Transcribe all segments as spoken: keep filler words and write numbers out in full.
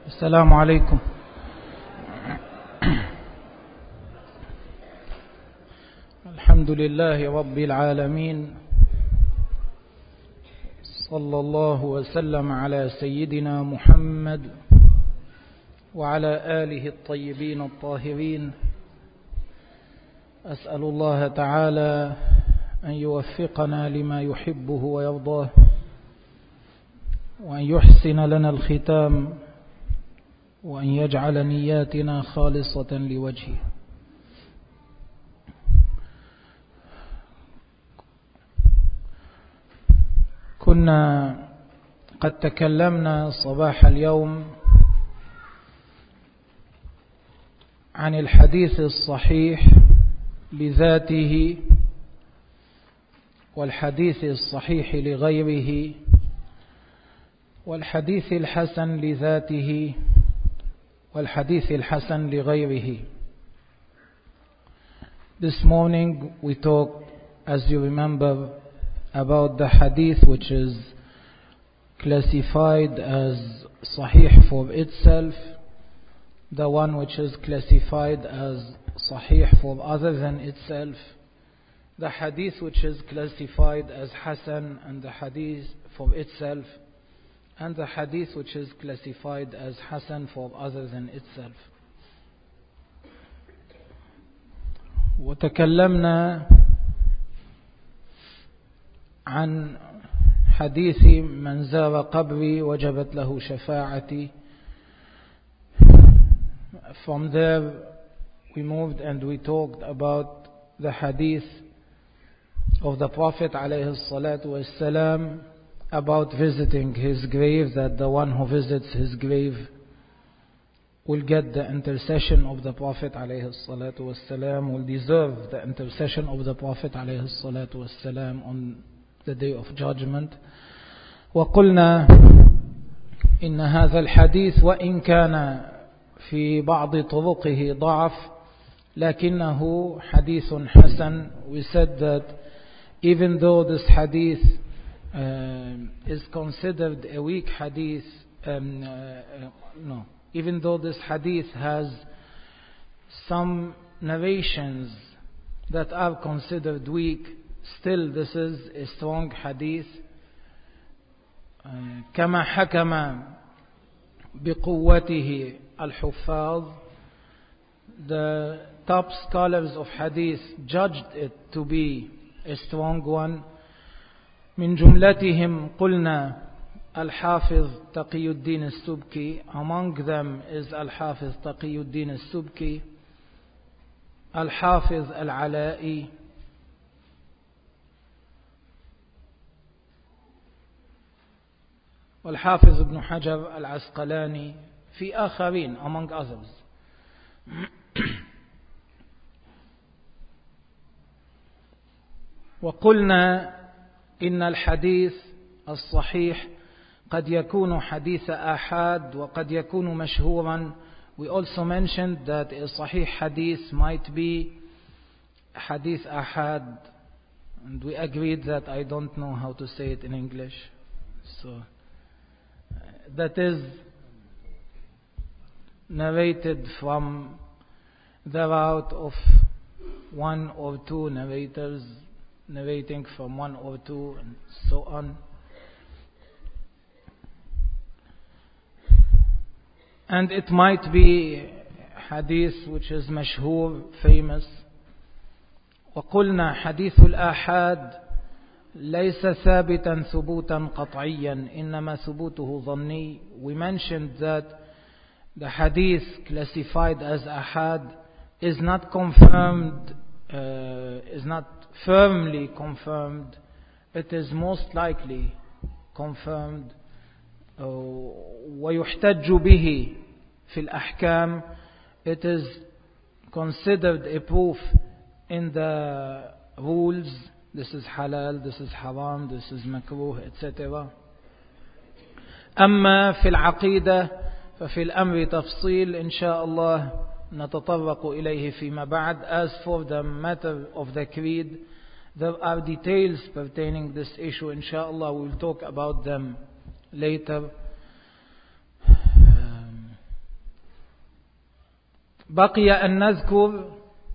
السلام عليكم. الحمد لله رب العالمين، صلى الله وسلم على سيدنا محمد وعلى آله الطيبين الطاهرين. أسأل الله تعالى أن يوفقنا لما يحبه ويرضاه، وأن يحسن لنا الختام، وأن يجعل نياتنا خالصة لوجهه. كنا قد تكلمنا صباح اليوم عن الحديث الصحيح لذاته والحديث الصحيح لغيره والحديث الحسن لذاته والحديث الحسن لغيره. This morning we talked, as you remember, about the hadith which is classified as sahih for itself, the one which is classified as sahih for other than itself, the hadith which is classified as hasan and the hadith for itself, and the hadith which is classified as hasan for other than itself. وتكلمنا عن حديث من زار قبري وجبت له شفاعتي. From there we moved and we talked about the hadith of the Prophet عليه الصلاة والسلام about visiting his grave, that the one who visits his grave will get the intercession of the Prophet عليه الصلاة والسلام, will deserve the intercession of the Prophet عليه الصلاة والسلام on the day of judgment. وقلنا إن هذا الحديث وإن كان في بعض طرقه ضعف لكنه حديث حسن. We said that even though this hadith uh, is considered a weak hadith, um, uh, uh, no, even though this hadith has some narrations that are considered weak, still this is a strong hadith. كما حكم بقوته الحفاظ, the top scholars of hadith judged it to be a strong one. من جملتهم قلنا الحافظ تقي الدين السبكي, among them is الحافظ تقي الدين السبكي, الحافظ العلائي, والحافظ ابن حجر العسقلاني, في آخرين among others. وقلنا إن الحديث الصحيح قد يكون حديث آحاد وقد يكون مشهورا. We also mentioned that a sahih hadith might be hadith ahad, and we agreed that I don't know how to say it in English, so that is narrated from the route of one or two narrators, narrating from one or two and so on. And it might be hadith which is mashhur, famous. وقلنا حديث الآحاد ليس ثابتا ثبوتا قطعيا إنما ثبوته ظني. We mentioned that the hadith classified as ahad is not confirmed, uh, is not firmly confirmed. It is most likely confirmed. uh, ويحتج به في الأحكام. It is considered a proof in the rules. This is halal, this is haram, this is makruh, et cetera. أما في العقيدة ففي الأمر تفصيل إن شاء الله نتطرق إليه فيما بعد. As for the matter of the creed, there are details pertaining this issue. Inshallah, we will talk about them later. Um, بقي أن نذكر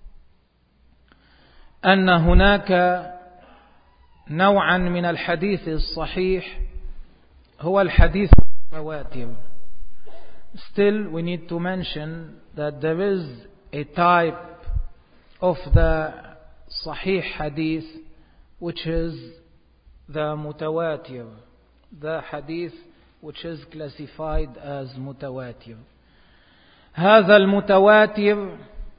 أن هناك نوعا من الحديث الصحيح هو الحديث المتواتر. Still we need to mention that there is a type of the Sahih hadith which is the mutawatir, the hadith which is classified as mutawatir. هذا المتواتر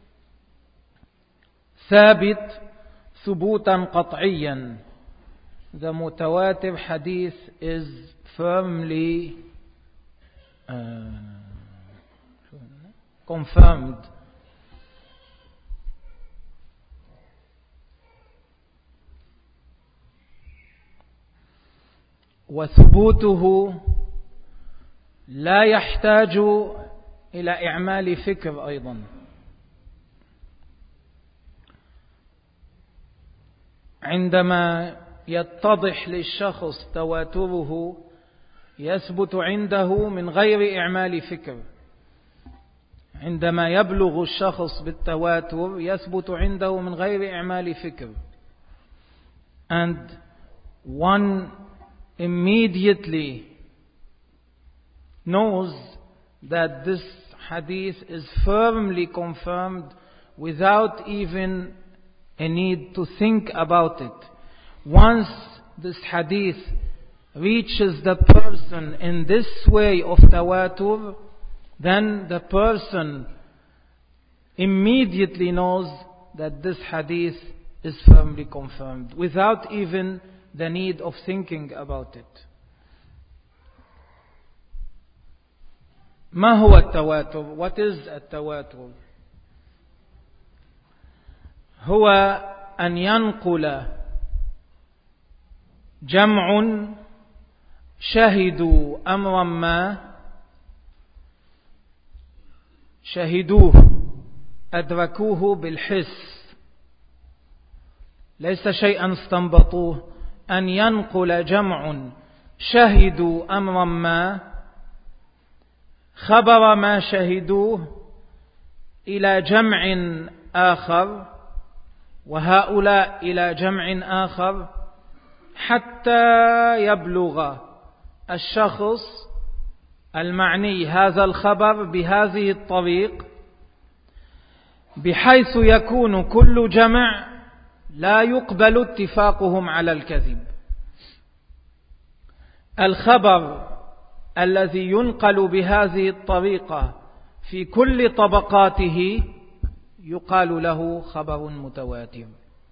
ثابت ثبوتا قطعيا. The mutawatir hadith is firmly uh, confirmed. وثبوته لا يحتاج إلى إعمال فكر أيضا. عندما يتضح للشخص تواتره يثبت عنده من غير إعمال فكر. عندما يبلغ الشخص بالتواتر يثبت عنده من غير إعمال فكر. And one immediately knows that this hadith is firmly confirmed without even a need to think about it. Once this hadith reaches the person in this way of tawatur, then the person immediately knows that this hadith is firmly confirmed without even the need of thinking about it. ما هو التواتر? What is التواتر? هو أن ينقل جمع شهدوا أمرا ما، شهدوه أدركوه بالحس، ليس شيئا استنبطوه. أن ينقل جمع شهدوا أمرا ما، خبر ما شهدوه إلى جمع آخر، وهؤلاء إلى جمع آخر، حتى يبلغ الشخص المعني هذا الخبر بهذه الطريق، بحيث يكون كل جمع لا يقبل اتفاقهم على الكذب. الخبر الذي ينقل بهذه الطريقة في كل طبقاته يقال له خبر متواتر.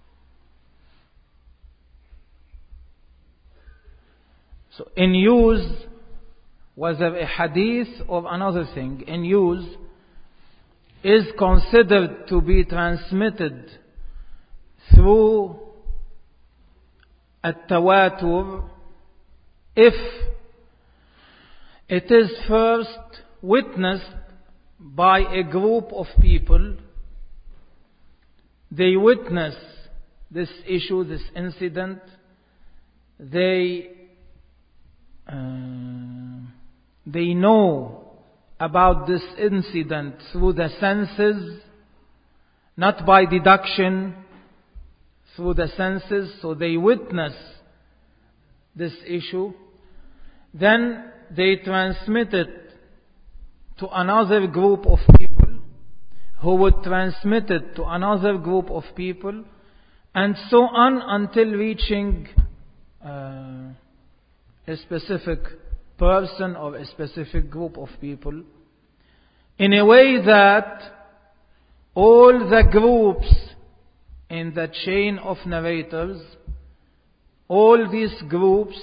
So in use, whether a hadith or another thing in use is considered to be transmitted through التواتر if it is first witnessed by a group of people. They witness this issue, this incident. They uh, they know about this incident through the senses, not by deduction, through the senses. So they witness this issue. Then they transmit it to another group of people, who would transmit it to another group of people, and so on until reaching uh, a specific person or a specific group of people, in a way that all the groups in the chain of narrators, all these groups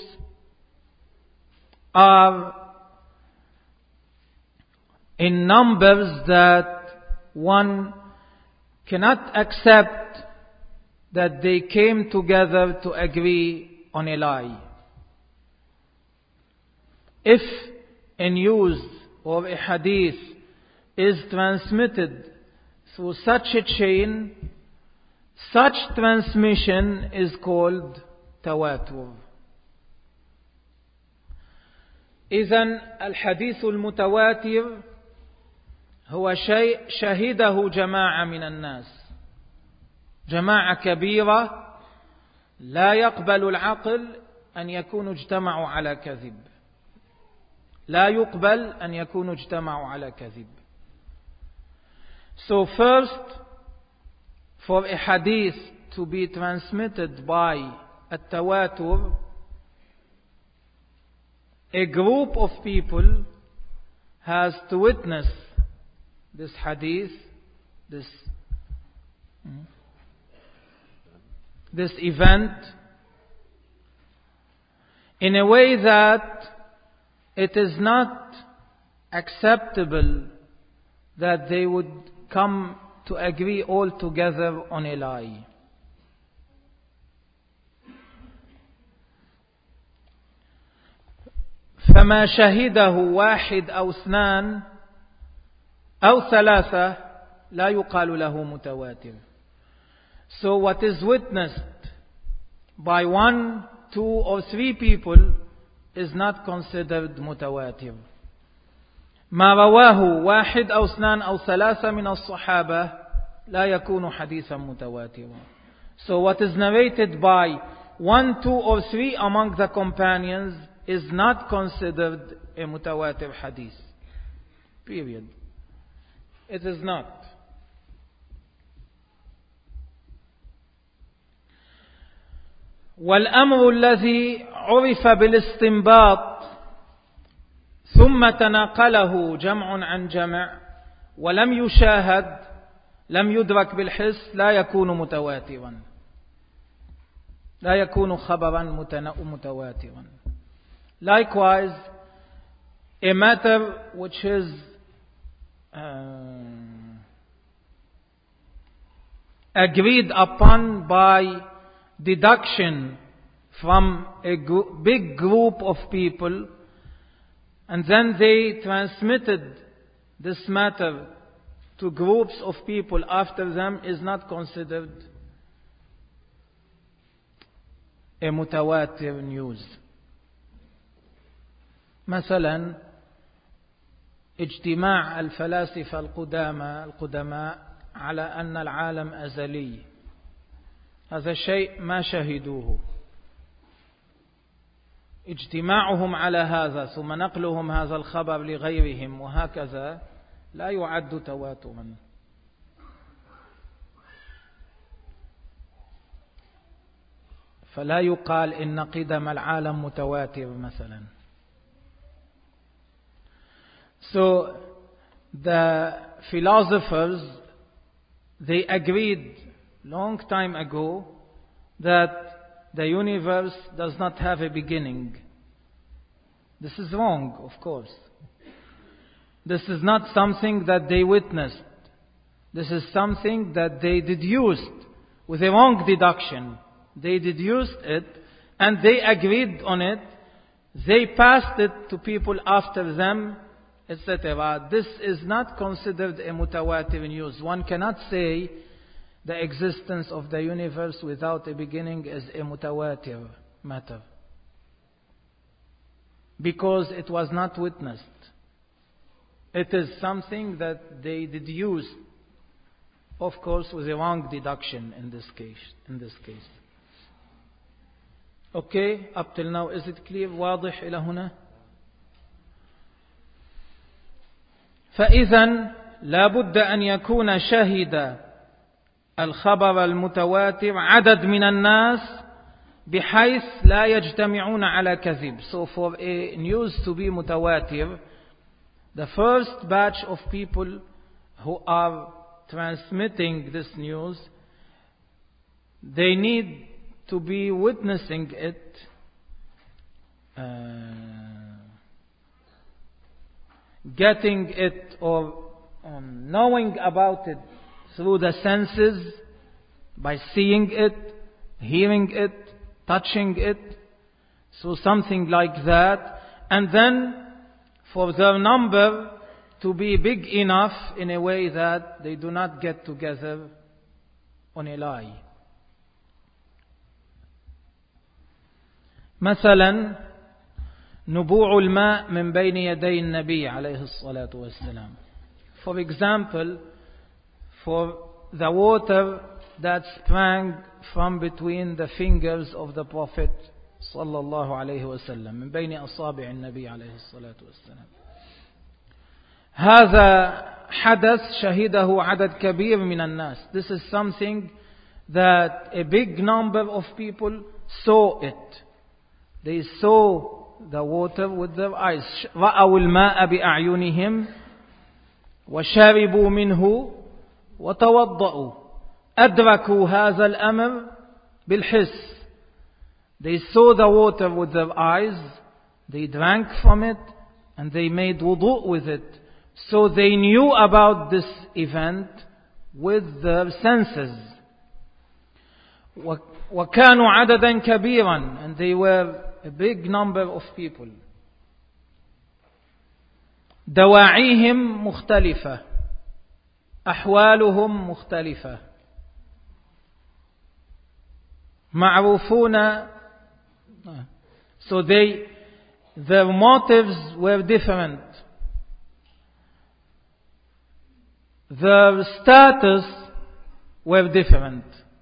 are in numbers that one cannot accept that they came together to agree on a lie. If a news or a hadith is transmitted through such a chain, such transmission is called tawatur. إذن الحديث المتواتر هو شيء شهده جماعة من الناس، جماعة كبيرة لا يقبل العقل أن يكونوا اجتمعوا على كذب، لا يقبل أن يكونوا اجتمعوا على كذب. So first, for a hadith to be transmitted by التواتر, a group of people has to witness this hadith, this this event, in a way that it is not acceptable that they would come to agree all together on a lie. فما شهده واحد أو اثنان أو ثلاثة لا يقال له متواتر. So what is witnessed by one, two or three people is not considered متواتر. ما رواه واحد أو اثنان أو ثلاثة من الصحابة لا يكون حديثا متواترا. So what is narrated by one, two or three among the companions is not considered a mutawatir hadith. Period. It is not. والأمر الذي عرف بالاستنباط ثم تناقله جمع عن جمع ولم يشاهد لم يدرك بالحس لا يكون متواترا، لا يكون خبرا متواترا. Likewise, a matter which is uh, agreed upon by deduction from a gr- big group of people, and then they transmitted this matter to groups of people after them, is not considered a mutawatir news. مثلا اجتماع الفلاسفة القدامى القدماء على أن العالم أزلي، هذا الشيء ما شهدوه. اجتماعهم على هذا ثم نقلهم هذا الخبر لغيرهم وهكذا لا يعد تواترا. فلا يقال إن قدم العالم متواتر مثلا. So the philosophers, they agreed long time ago that the universe does not have a beginning. This is wrong, of course. This is not something that they witnessed. This is something that they deduced with a wrong deduction. They deduced it and they agreed on it. They passed it to people after them, et cetera. This is not considered a mutawatir news. One cannot say the existence of the universe without a beginning is a mutawatir matter, because it was not witnessed. It is something that they deduced, of course, with a wrong deduction in this case. In this case. Okay, up till now, is it clear? واضح إلى هنا؟ فإذا لابد أن يكون شهد الخبر المتواتر عدد من الناس بحيث لا يجتمعون على كذب. So for a news to be mutawatir, the first batch of people who are transmitting this news, they need to be witnessing it, uh, getting it or um, knowing about it through the senses, by seeing it, hearing it, touching it, so something like that, and then for their number to be big enough in a way that they do not get together on a lie. مثلا نبوع الماء من بين يدي النبي عليه الصلاة والسلام. for example, for the water that sprang from between the fingers of the Prophet sallallahu alayhi wasallam, من بين أصابع النبي عليه الصلاة والسلام. هذا حدث شهده عدد كبير من الناس. This is something that a big number of people saw it. They saw the water with their eyes. رأوا الماء بأعينهم وشربوا منه وتوضأوا. أدركوا هذا الأمر بالحس. They saw the water with their eyes, they drank from it, and they made wudu with it. So they knew about this event with their senses. وكانوا عددا كبيرا, and they were a big number of people. دواعيهم مختلفة, أحوالهم مختلفة, معروفون. So they, their motives were different. Their status were different.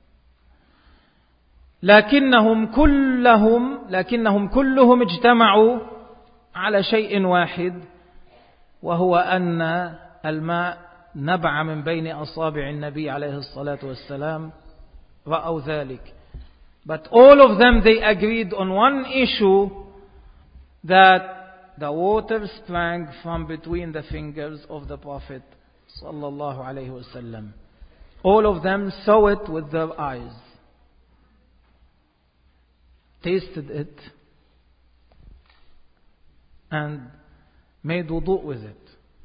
لكنهم كلهم لكنهم كلهم اجتمعوا على شيء واحد, وهو أن الماء نبع من بين أصابع النبي عليه الصلاة والسلام. رأوا ذلك. But all of them, they agreed on one issue, that the water sprang from between the fingers of the Prophet sallallahu alaihi wasallam. All of them saw it with their eyes, tasted it, and made wudu with it.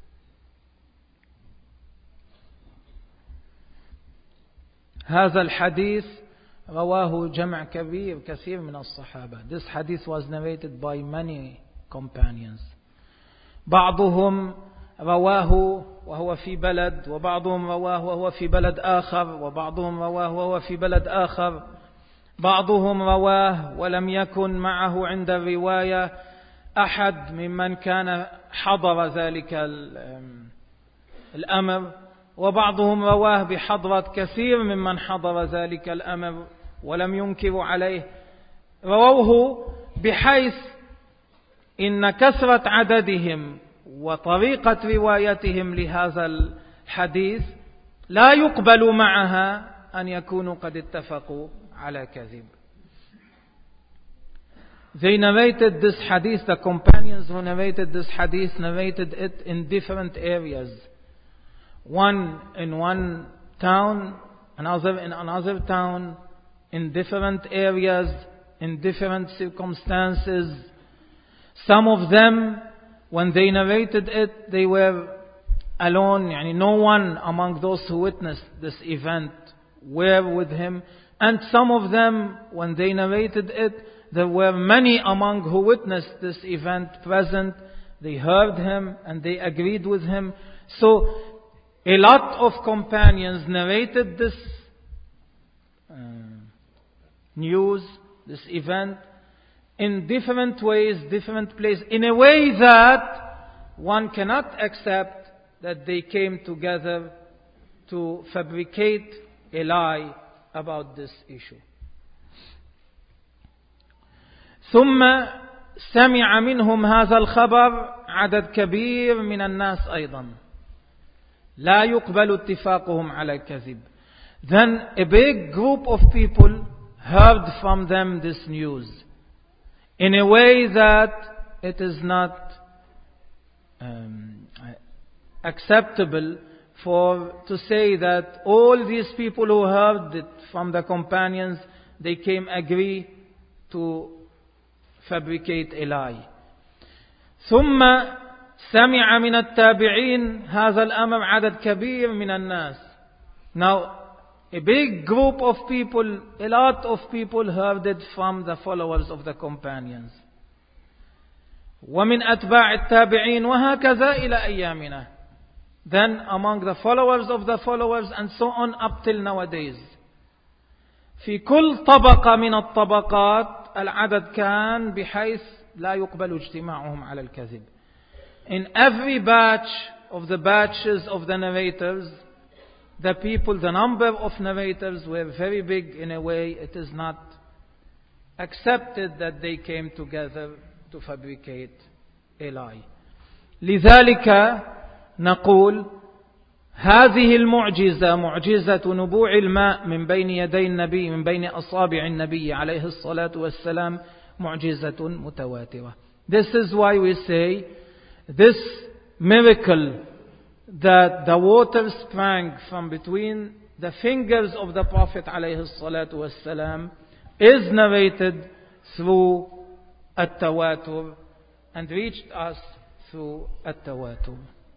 هذا الحديث رواه جمع كبير كثير من الصحابة. This hadith was narrated by many companions. بعضهم رواه وهو في بلد, وبعضهم رواه وهو في بلد آخر, وبعضهم رواه وهو في بلد آخر. بعضهم رواه ولم يكن معه عند الرواية أحد ممن كان حضر ذلك الأمر, وبعضهم رواه بحضرة كثير ممن حضر ذلك الأمر ولم ينكروا عليه. رووه بحيث إن كثرة عددهم وطريقة روايتهم لهذا الحديث لا يقبل معها أن يكونوا قد اتفقوا على كذب. They narrated this hadith, the companions who narrated this hadith narrated it in different areas. One in one town, another in another town, in different areas, in different circumstances. Some of them, when they narrated it, they were alone, yani no one among those who witnessed this event were with him. And some of them, when they narrated it, there were many among who witnessed this event present. They heard him and they agreed with him. So a lot of companions narrated this uh, news, this event, in different ways, different places, in a way that one cannot accept that they came together to fabricate a lie about this issue. ثم سمع منهم هذا الخبر عدد كبير من الناس أيضا لا يقبل اتفاقهم على الكذب. Then a big group of people heard from them this news in a way that it is not um, acceptable for to say that all these people who heard it from the companions, they came agree to fabricate a lie. ثم سمع من التابعين هذا الأمر عدد كبير من الناس. Now a big group of people, a lot of people heard it from the followers of the companions. ومن أتباع التابعين وهكذا إلى أيامنا. Then among the followers of the followers and so on up till nowadays. في كل طبقة من الطبقات العدد كان بحيث لا يقبل اجتماعهم على الكذب. In every batch of the batches of the narrators, the people, the number of narrators were very big in a way. It is not accepted that they came together to fabricate a lie. لذلك نقول هذه المعجزة معجزة نبوع الماء من بين يدي النبي من بين أصابع النبي عليه الصلاة والسلام معجزة متواترة. This is why we say this miracle that the water sprang from between the fingers of the Prophet عليه الصلاة والسلام is narrated through التواتر and reached us through التواتر.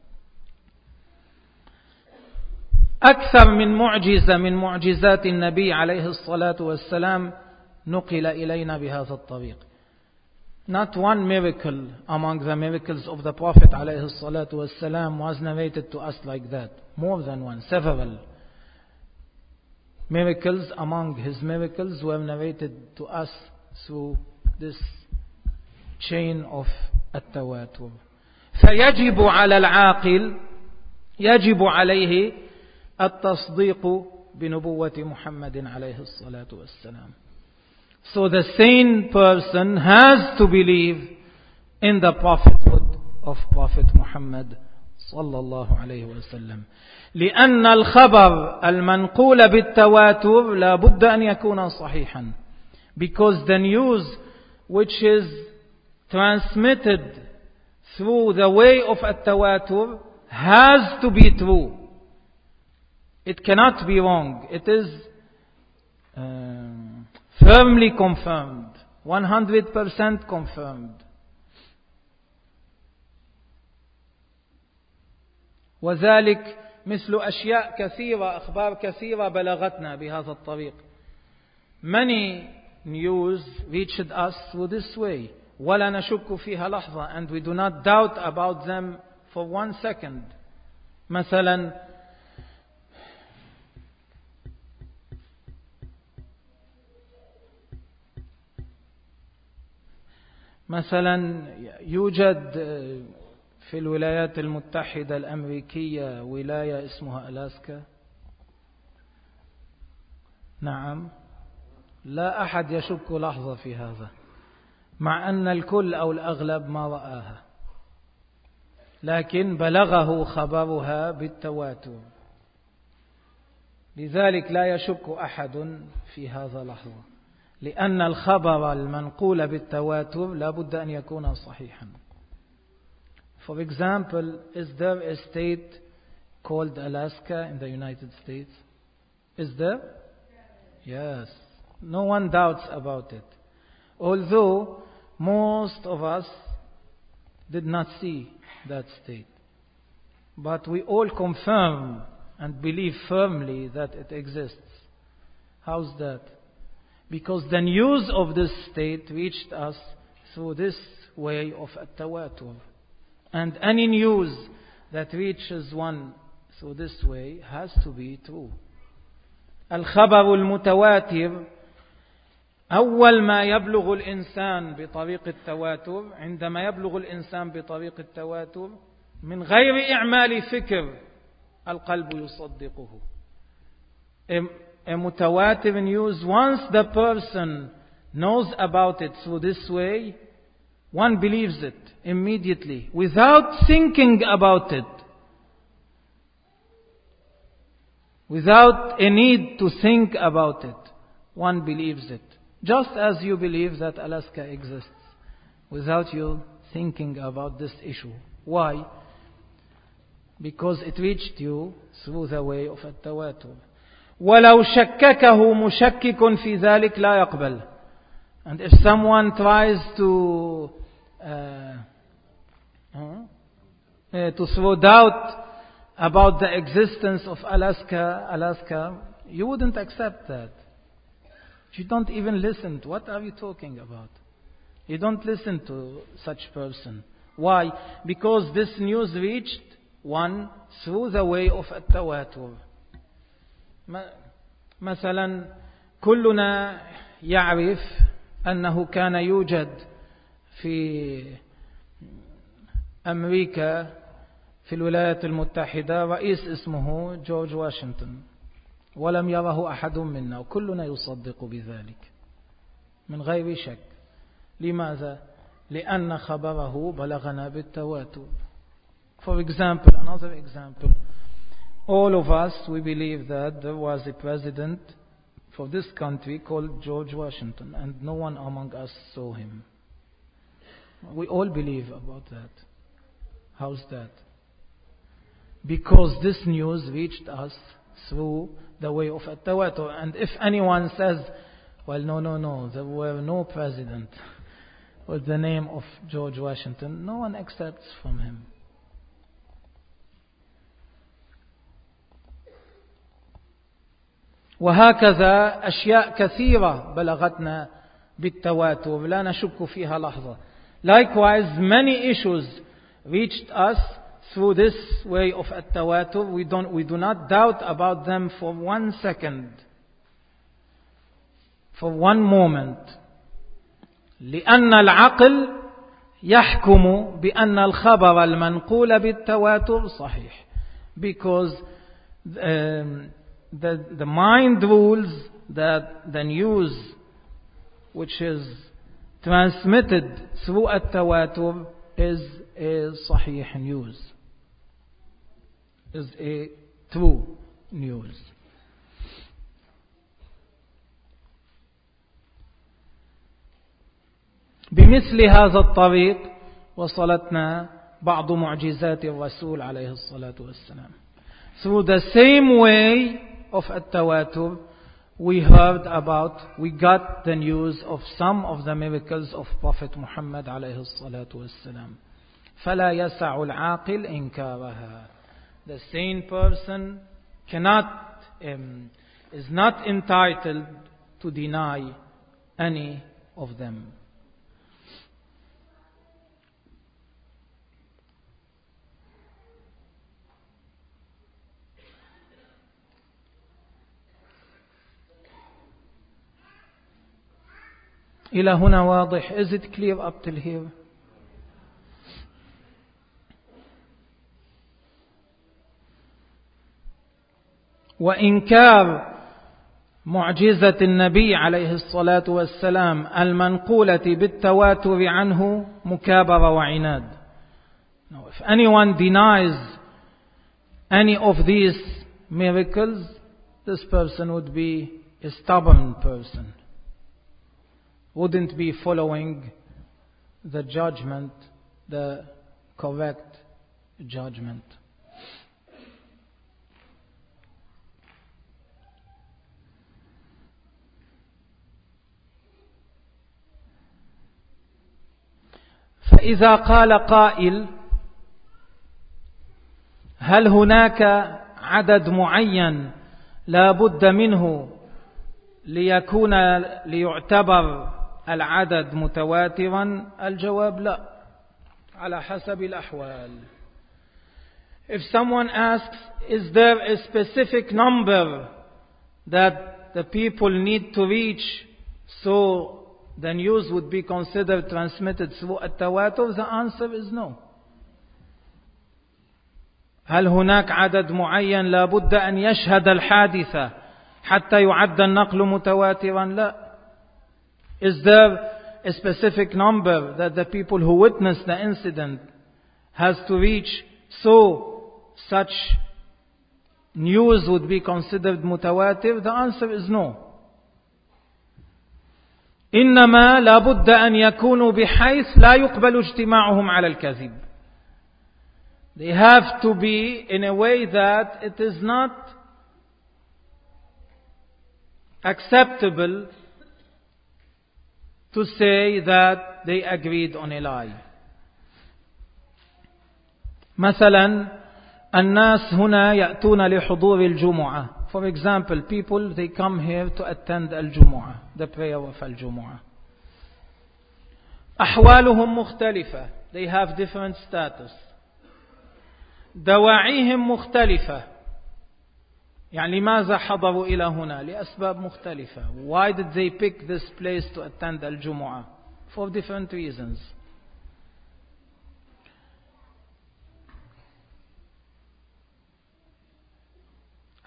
أكثر من معجزة من معجزات النبي عليه الصلاة والسلام نقل إلينا بهذا الطريق. Not one miracle among the miracles of the Prophet عليه الصلاة والسلام was narrated to us like that. More than one, several miracles among his miracles were narrated to us through this chain of التواتر. فيجب على العاقل يجب عليه التصديق بنبوة محمد عليه الصلاة والسلام. So the sane person has to believe in the prophethood of Prophet Muhammad صلى الله عليه وسلم. لأن الخبر المنقول بالتواتر لا بد أن يكون صحيحا. Because the news which is transmitted through the way of التواتر has to be true. It cannot be wrong. It is um, firmly confirmed, one hundred percent confirmed. وذلك مثل أشياء كثيرة أخبار كثيرة بلغتنا بهذا الطريق. Many news reached us through this way. ولا نشك فيها لحظة, and we do not doubt about them for one second. مثلا مثلا يوجد في الولايات المتحدة الأمريكية ولاية اسمها ألاسكا. نعم، لا أحد يشك لحظة في هذا، مع أن الكل أو الأغلب ما رآها، لكن بلغه خبرها بالتواتر. لذلك لا يشك أحد في هذا لحظة، لأن الخبر المنقول بالتواتر لا بد أن يكون صحيحا. For example, is there a state called Alaska in the United States? Is there? Yes. No one doubts about it. Although most of us did not see that state. But we all confirm and believe firmly that it exists. How's that? Because the news of this state reached us through this way of التواتر. And any news that reaches one through this way has to be true. الخبر المتواتر أول ما يبلغ الإنسان بطريق التواتر، عندما يبلغ الإنسان بطريق التواتر من غير إعمال فكر القلب يصدقه. A mutawatir news, once the person knows about it through this way, one believes it immediately without thinking about it, without a need to think about it. One believes it, just as you believe that Alaska exists, without you thinking about this issue. Why? Because it reached you through the way of التواتر. ولو شككه مشكك في ذلك لا يقبل. And if someone tries to uh, uh, to throw doubt about the existence of Alaska, Alaska, you wouldn't accept that. You don't even listen to, what are you talking about? You don't listen to such person. Why? Because this news reached one through the way of التواتر. مثلا كلنا يعرف أنه كان يوجد في أمريكا في الولايات المتحدة رئيس اسمه جورج واشنطن، ولم يره أحد منا، وكلنا يصدق بذلك من غير شك. لماذا؟ لأن خبره بلغنا بالتواتر. For example, another example, all of us, we believe that there was a president for this country called George Washington, and no one among us saw him. We all believe about that. How's that? Because this news reached us through the way of at-tawatur. And if anyone says, well, no, no, no, there were no president with the name of George Washington, no one accepts from him. وهكذا أشياء كثيرة بلغتنا بالتواتر لا نشك فيها لحظة. Likewise, many issues reached us through this way of at-tawatur. We don't, we do not doubt about them for one second, for one moment. لأن العقل يحكم بأن الخبر المنقول بالتواتر صحيح. Because um, the, the mind rules that the news which is transmitted through at-tawatur is a sahih news, is a true news. بمثل هذا الطريق وصلتنا بعض معجزات الرسول عليه الصلاة والسلام. Through the same way of at-tawatur, we heard about, we got the news of some of the miracles of Prophet Muhammad عليه الصلاة والسلام. فلا يسع العاقل إنكارها. The sane person cannot, um, is not entitled to deny any of them. إلى هنا واضح. Is it clear up till here? وإنكار معجزة النبي عليه الصلاة والسلام المنقولة بالتواتر عنه مكابرة وعناد. Now, if anyone denies any of these miracles, this person would be a stubborn person, wouldn't be following the judgment, the correct judgment. فإذا قال قائل هل هناك عدد معين لا بد منه ليكون ليعتبر العدد متواترا؟ الجواب لا، على حسب الأحوال. If someone asks, is there a specific number that the people need to reach so the news would be considered transmitted through التواتر? The answer is no. هل هناك عدد معين لا بد أن يشهد الحادثة حتى يعد النقل متواترا؟ لا. Is there a specific number that the people who witnessed the incident has to reach so such news would be considered mutawatir? The answer is no. إنما لا بد أن يكونوا بحيث لا يقبل اجتماعهم على الكذب. They have to be in a way that it is not acceptable to say that they agreed on a lie. مثلا الناس هنا يأتون لحضور الجمعة. For example, people, they come here to attend الجمعة, the prayer of الجمعة. أحوالهم مختلفة. They have different status. دواعيهم مختلفة. يعني لماذا حضروا إلى هنا؟ لأسباب مختلفة. Why did they pick this place to attend الجمعة? For different reasons.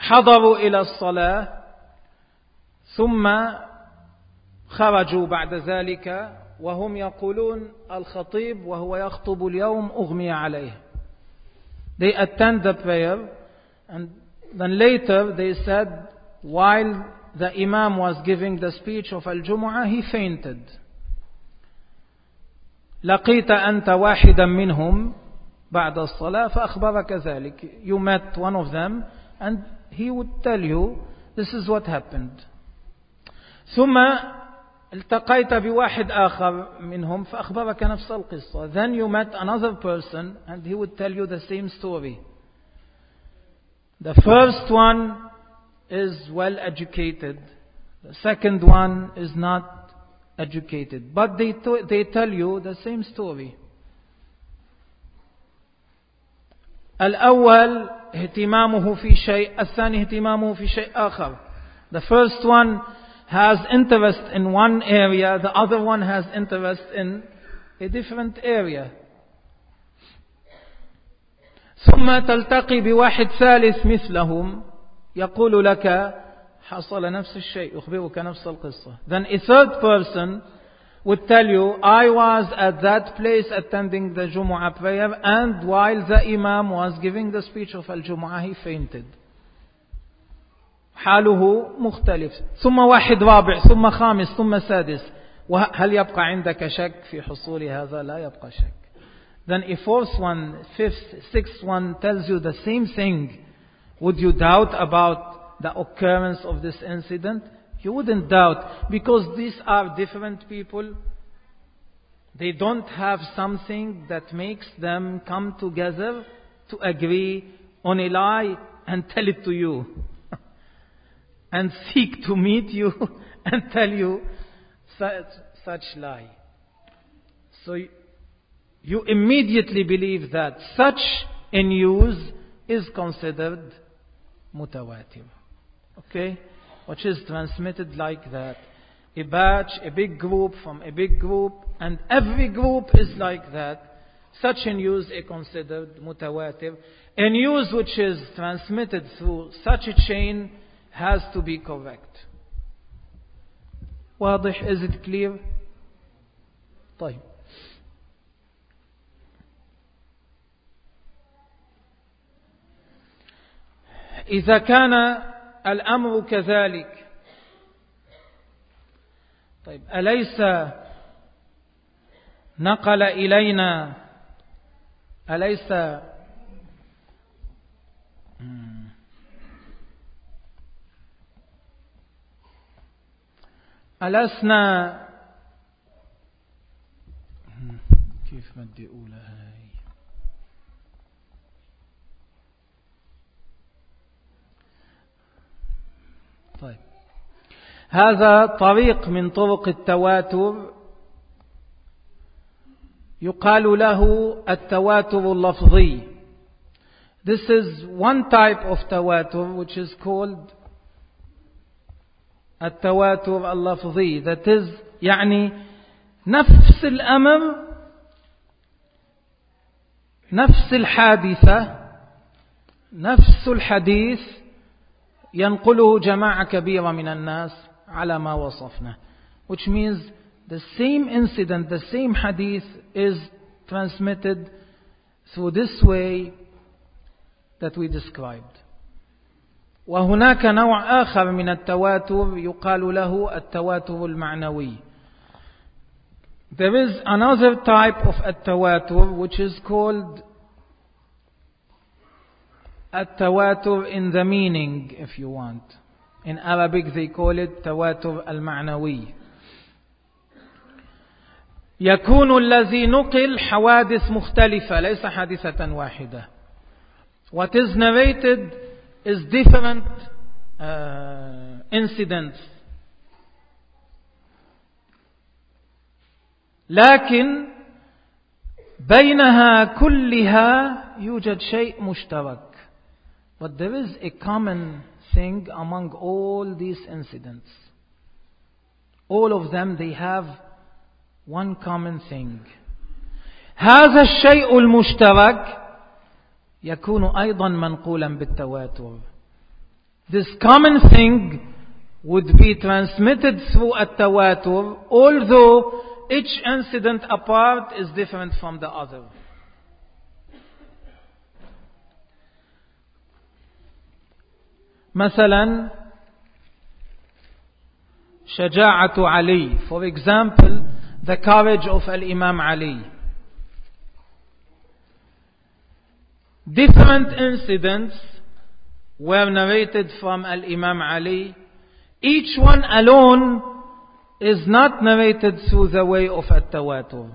حضروا إلى الصلاة ثم خرجوا بعد ذلك وهم يقولون الخطيب وهو يخطب اليوم أغمي عليه. They attend the prayer and then later they said while the Imam was giving the speech of Al-Jumu'ah he fainted. لقيت أنت واحدا منهم بعد الصلاة فأخبرك ذلك. You met one of them and he would tell you this is what happened. ثم التقيت بواحد آخر منهم فأخبرك نفس القصة. Then you met another person and he would tell you the same story. The first one is well educated. The second one is not educated. But they, to- they tell you the same story. الأول اهتمامه في شيء الثاني اهتمامه في شيء آخر. The first one has interest in one area, the other one has interest in a different area. ثم تلتقي بواحد ثالث مثلهم يقول لك حصل نفس الشيء يخبرك نفس القصة. Then a third person would tell you I was at that place attending the Jumu'ah prayer and while the Imam was giving the speech of Al-Jumu'ah he fainted. حاله مختلف. ثم واحد رابع ثم خامس ثم سادس. وهل يبقى عندك شك في حصول هذا؟ لا يبقى شك. Then a fourth one, fifth, sixth one tells you the same thing. Would you doubt about the occurrence of this incident? You wouldn't doubt because these are different people. They don't have something that makes them come together to agree on a lie and tell it to you. And seek to meet you and tell you such, such lie. So you, you immediately believe that such a news is considered mutawatir. Okay? Which is transmitted like that. A batch, a big group from a big group, and every group is like that. Such a news is considered mutawatir. A news which is transmitted through such a chain has to be correct. واضح? Is it clear? طيب. إذا كان الأمر كذلك طيب أليس نقل إلينا أليس ألسنا كيف بدي أقولها هاي طيب هذا طريق من طرق التواتر يقال له التواتر اللفظي. This is one type of tawatur which is called التواتر اللفظي. That is يعني نفس الأمر نفس الحادثة نفس الحديث ينقله جماعة كبيرة من الناس على ما وصفنا. Which means the same incident, the same hadith is transmitted through this way that we described. وهناك نوع آخر من التواتر يقال له التواتر المعنوي. There is another type of التواتر which is called التواتر in the meaning, if you want. In Arabic they call it تواتر المعنوي. يكون الذي نقل حوادث مختلفة ليس حادثة واحدة. What is narrated is different uh, incidents. لكن بينها كلها يوجد شيء مشترك. But there is a common thing among all these incidents. All of them, they have one common thing. هذا الشيء المشترك يكون أيضا منقولا بالتواتر. this common thing would be transmitted through at-tawatur, although each incident apart is different from the other. مثلا شجاعة علي, for example, the courage of Al-Imam Ali. Different incidents were narrated from Al-Imam Ali. Each one alone is not narrated through the way of at-tawatur.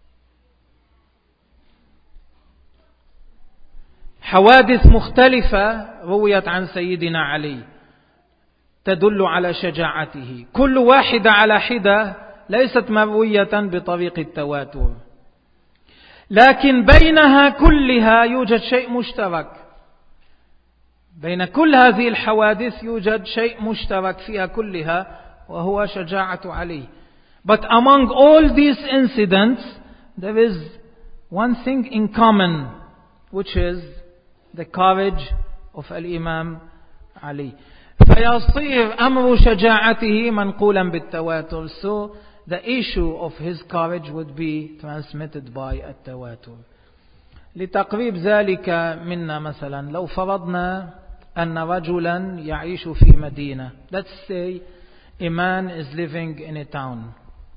حوادث مختلفة رويت عن سيدنا علي تدل على شجاعته. كل واحدة على حدة ليست مروية بطريق التواتر، لكن بينها كلها يوجد شيء مشترك. بين كل هذه الحوادث يوجد شيء مشترك فيها كلها، وهو شجاعة علي. But among all these incidents there is one thing in common, which is the courage of Al-Imam Ali. فيصير أمر شجاعته منقولا بالتواتر. So the issue of his courage would be transmitted by التواتر. لتقريب ذلك منا مثلا لو فرضنا أن رجلا يعيش في مدينة. Let's say a man is living in a town.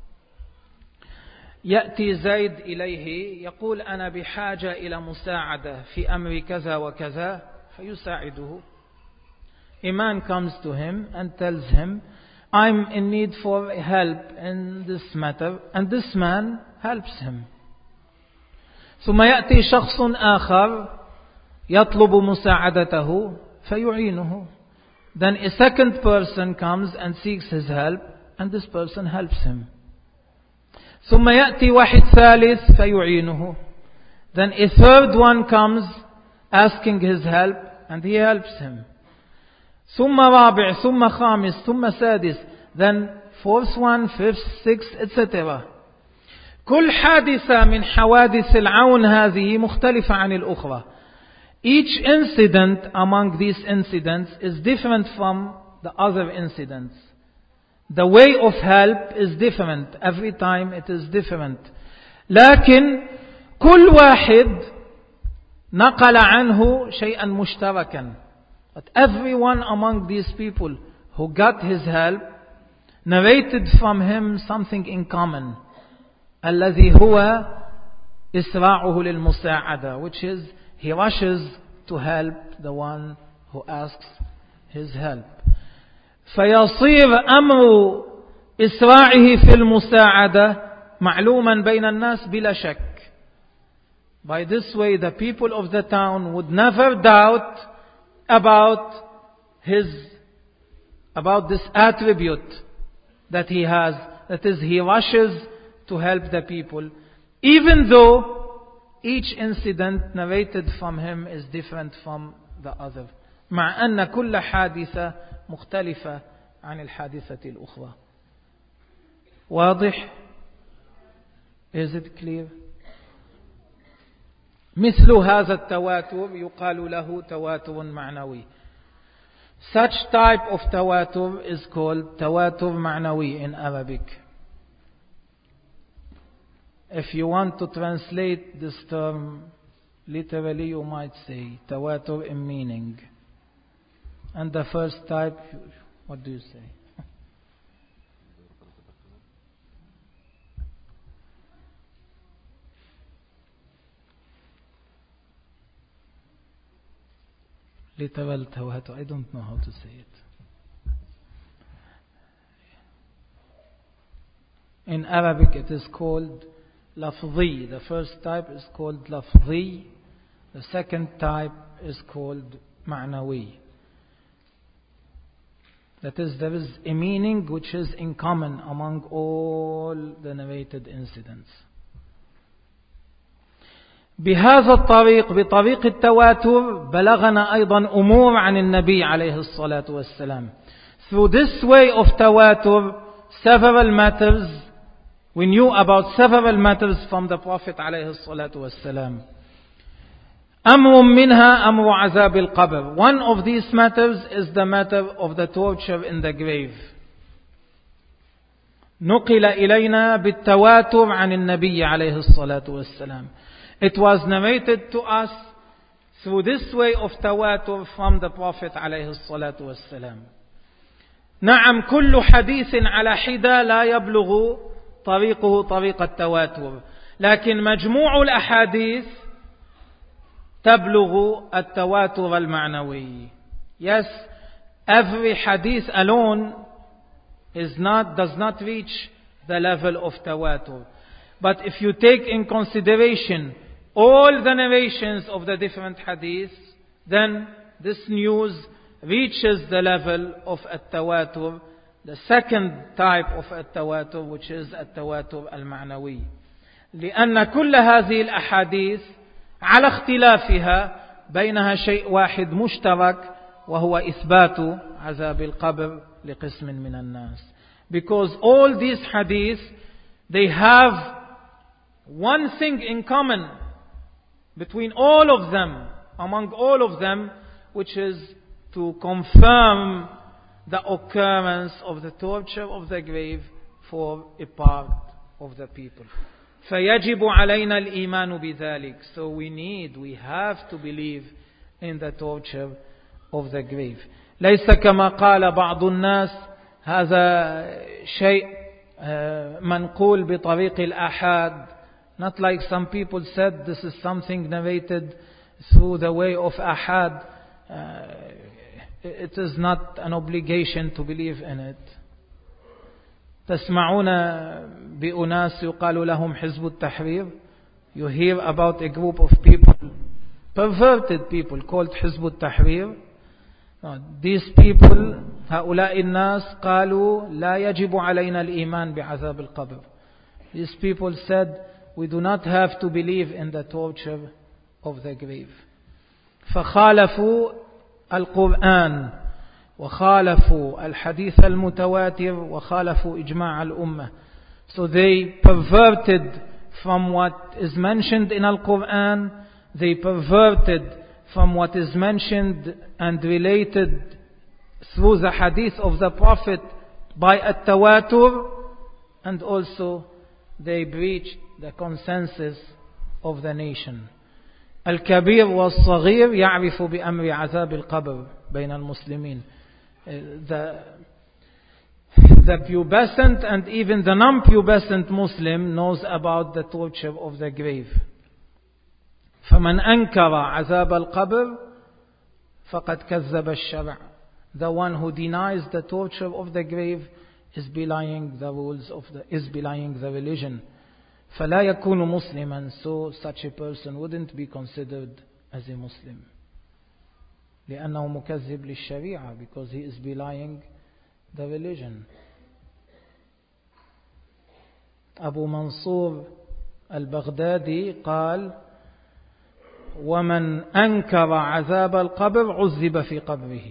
يأتي زيد إليه يقول أنا بحاجة إلى مساعدة في أمر كذا وكذا فيساعده. A man comes to him and tells him, I'm in need for help in this matter, and this man helps him. ثم يأتي شخص آخر يطلب مساعدته فيعينه. Then a second person comes and seeks his help, and this person helps him. ثم يأتي واحد ثالث فيعينه. Then a third one comes asking his help, and he helps him. ثم رابع ثم خامس ثم سادس, then fourth one, fifth, sixth, et cetera. كل حادثة من حوادث العون هذه مختلفة عن الأخرى. Each incident among these incidents is different from the other incidents. The way of help is different. Every time it is different. لكن كل واحد نقل عنه شيئا مشتركا. But everyone among these people who got his help narrated from him something in common. الذي هو إسراعه للمساعدة, which is he rushes to help the one who asks his help. فيصير أمر إسراعه في المساعدة معلوما بين الناس بلا شك. By this way the people of the town would never doubt about his, about this attribute that he has, that is, he rushes to help the people, even though each incident narrated from him is different from the other, مع أن كل حادثة مختلفة عن الحادثة الأخرى. واضح؟ Is it clear? مثل هذا التواتر يقال له تواتر معنوي. Such type of tawatur is called tawatur ma'nawi in Arabic. If you want to translate this term literally, you might say tawatur in meaning. And the first type, what do you say? Literal tawatur, I don't know how to say it. In Arabic it is called lafzi. The first type is called lafzi. The second type is called ma'nawi. That is, there is a meaning which is in common among all the narrated incidents. بهذا الطريق بطريق التواتر بلغنا أيضا أمور عن النبي عليه الصلاة والسلام. Through this way of tawatur, several matters, we knew about several matters from the Prophet عليه الصلاة والسلام. أمر منها أمر عذاب القبر. One of these matters is the matter of the torture in the grave. نقل إلينا بالتواتر عن النبي عليه الصلاة والسلام. It was narrated to us through this way of tawatur from the Prophet عليه الصلاة والسلام. نعم كل حديث على حدة لا يبلغ طريقه طريق التواتر، لكن مجموع الأحاديث تبلغ التواتر المعنوي. Yes, every hadith alone is not, does not reach the level of tawatur. But if you take in consideration all the narrations of the different hadiths, then this news reaches the level of at-tawatur, the second type of at-tawatur, which is at-tawatur al-ma'nawi. لأن كل هذه الأحاديث على اختلافها بينها شيء واحد مشترك، وهو إثبات عذاب القبر لقسم من الناس. Because all these hadiths, they have one thing in common between all of them, among all of them, which is to confirm the occurrence of the torture of the grave for a part of the people. فيجب علينا الإيمان بذلك. So we need, we have to believe in the torture of the grave. ليس كما قال بعض الناس هذا شيء منقول بطريق الآحاد. Not like some people said this is something narrated through the way of ahad. Uh, it is not an obligation to believe in it. تسمعون بأناس يقال لهم حزب التحرير. You hear about a group of people, perverted people called حزب التحرير. No, these people, هؤلاء الناس قالوا لا يجب علينا الإيمان بعذاب القبر. These people said we do not have to believe in the torture of the grave. فخالفوا القرآن وخالفوا الحديث المتواتر وخالفوا إجماع الأمة. So they perverted from what is mentioned in Al-Quran, they perverted from what is mentioned and related through the hadith of the Prophet by at-tawatur, and also they breached the consensus of the nation. الكبير والصغير يعرف بأمر عذاب القبر بين المسلمين. The, the pubescent and even the non-pubescent Muslim knows about the torture of the grave. فمن أنكر عذاب القبر فقد كذب الشرع. The one who denies the torture of the grave is belying the rules of the, is belying the religion. فلا يكون مسلما. So such a person wouldn't be considered as a Muslim. لأنه مكذب للشريعة, because he is belying the religion. أبو منصور البغدادي قال: ومن أنكر عذاب القبر عذب في قبره.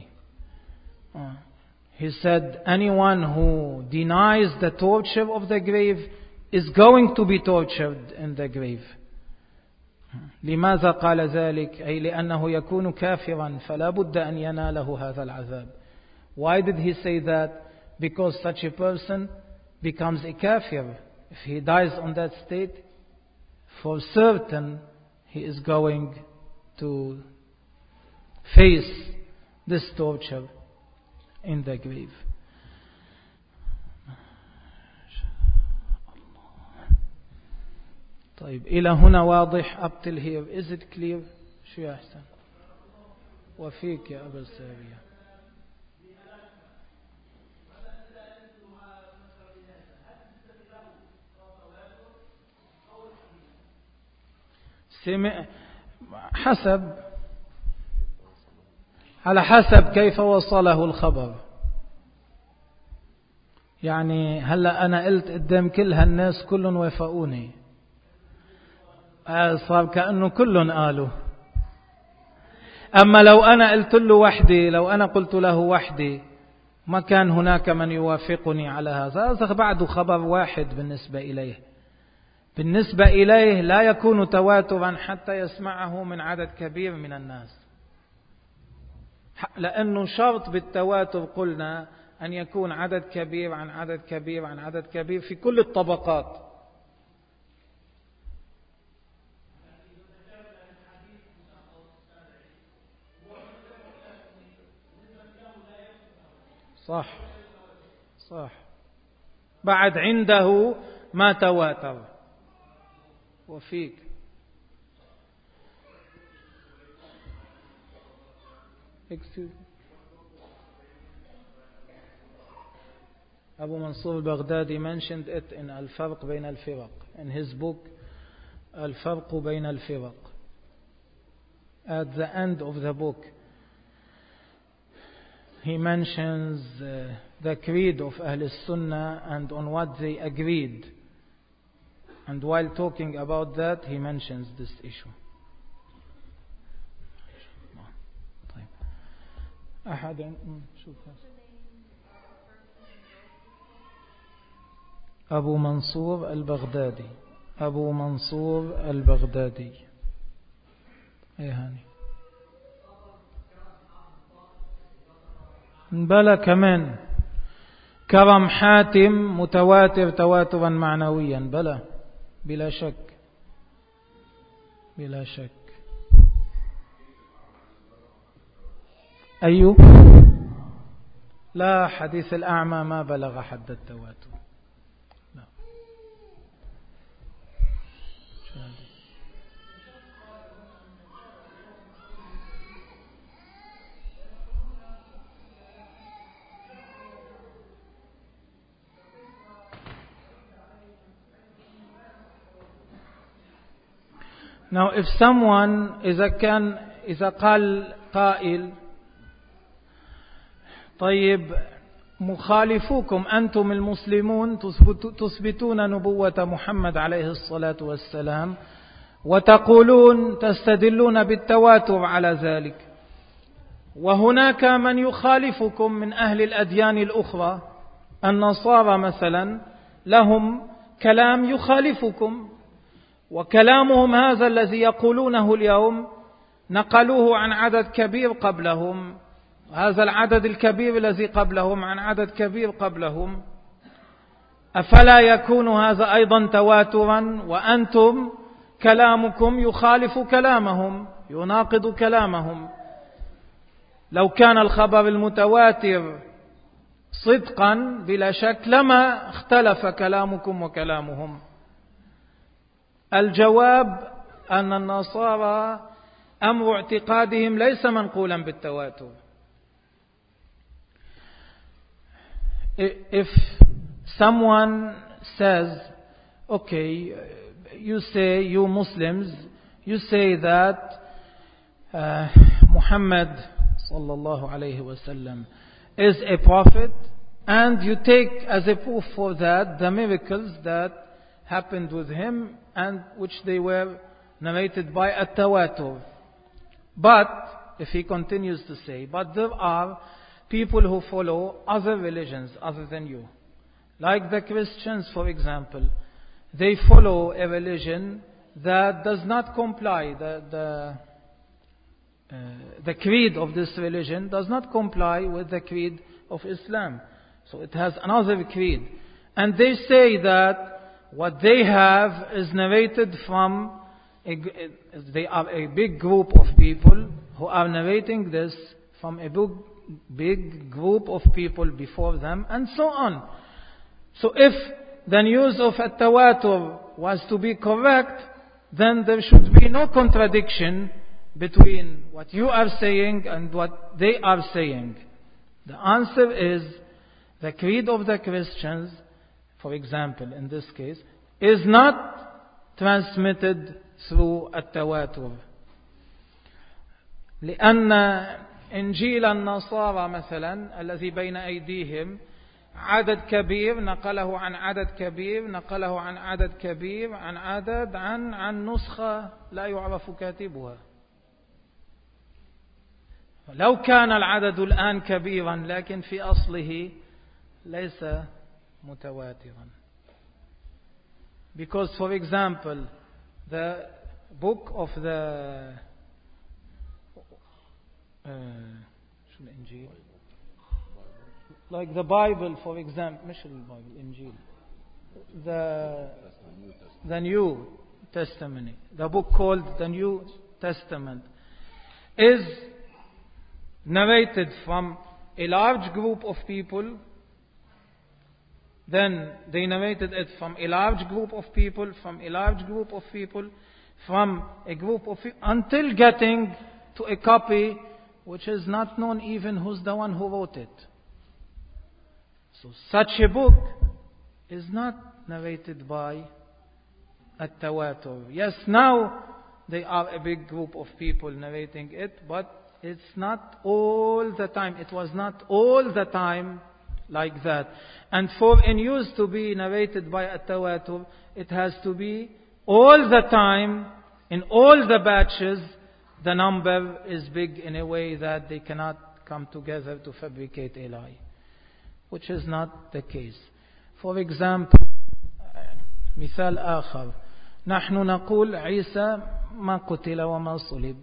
He said, anyone who denies the torture of the grave is going to be tortured in the grave. لماذا قال ذلك؟ أي لأنه يكون كافرا فلا بد أن يناله هذا العذاب. Why did he say that? Because such a person becomes a kafir. If he dies on that state, for certain he is going to face this torture in the grave. طيب إلى هنا واضح؟ up till here is it clear؟ شو يا أحسن؟ وفيك يا أبا السارية. سمع حسب على حسب كيف وصله الخبر. يعني هلأ أنا قلت قدام كل هالناس كلهم وافقوني، صار كأنه كلهم قالوا. أما لو أنا قلت له وحدي، لو أنا قلت له وحدي ما كان هناك من يوافقني على هذا، هذا بعده خبر واحد بالنسبة إليه. بالنسبة إليه لا يكون تواترا حتى يسمعه من عدد كبير من الناس، لأنه شرط بالتواتر قلنا أن يكون عدد كبير عن عدد كبير عن عدد كبير في كل الطبقات. صح صح، بعد عنده ما تواتر. وفيك أبو منصور البغدادي mentioned it in الفرق بين الفرق in his book الفرق بين الفرق. At the end of the book he mentions uh, the creed of Ahl Sunnah and on what they agreed, and while talking about that he mentions this issue. أحد شوف أبو منصور البغدادي أبو منصور البغدادي أي هاني بلا كمان كرم حاتم متواتر تواترا معنويا بلا بلا شك بلا شك. أيوه لا، حديث الأعمى ما بلغ حد التواتر. لا. Now if someone إذا كان إذا قال قائل طيب مخالفوكم أنتم المسلمون تثبتون نبوة محمد عليه الصلاة والسلام وتقولون تستدلون بالتواتر على ذلك، وهناك من يخالفكم من أهل الأديان الأخرى، النصارى مثلا لهم كلام يخالفكم، وكلامهم هذا الذي يقولونه اليوم نقلوه عن عدد كبير قبلهم، هذا العدد الكبير الذي قبلهم عن عدد كبير قبلهم، أفلا يكون هذا أيضا تواترا وأنتم كلامكم يخالف كلامهم يناقض كلامهم؟ لو كان الخبر المتواتر صدقا بلا شك لما اختلف كلامكم وكلامهم. الجواب أن النصارى أمر اعتقادهم ليس منقولا بالتواتر. If someone says, okay, you say, you Muslims, you say that uh, Muhammad sallallahu alayhi wasallam is a prophet, and you take as a proof for that the miracles that happened with him and which they were narrated by at-tawatur. But if he continues to say, but there are people who follow other religions other than you, like the Christians for example, they follow a religion that does not comply, the the, uh, the creed of this religion does not comply with the creed of Islam, so it has another creed, and they say that what they have is narrated from a, they are a big group of people who are narrating this from a big, big group of people before them, and so on. So if the news of at-tawatur was to be correct, then there should be no contradiction between what you are saying and what they are saying. The answer is the creed of the Christians, for example, in this case, is not transmitted through التواتر، لأن إنجيل النصارى مثلا الذي بين أيديهم عدد كبير نقله عن عدد كبير نقله عن عدد كبير عن عدد عن عن نسخة لا يعرف كاتبها. لو كان العدد الآن كبيرا لكن في أصله ليس متواترا. Because, for example, the book of the uh, like the Bible, for example, مش البايبل إنجيل, the the New Testament, the book called the New Testament, is narrated from a large group of people. Then they narrated it from a large group of people, from a large group of people, from a group of people, until getting to a copy which is not known even who's the one who wrote it. So such a book is not narrated by at-tawatur. Yes, now they are a big group of people narrating it, but it's not all the time. It was not all the time like that. And for a news to be narrated by at-tawatur, it has to be all the time, in all the batches, the number is big in a way that they cannot come together to fabricate a lie, which is not the case. For example, مثال آخر, نحن نقول عيسى ما قتل وما صلب,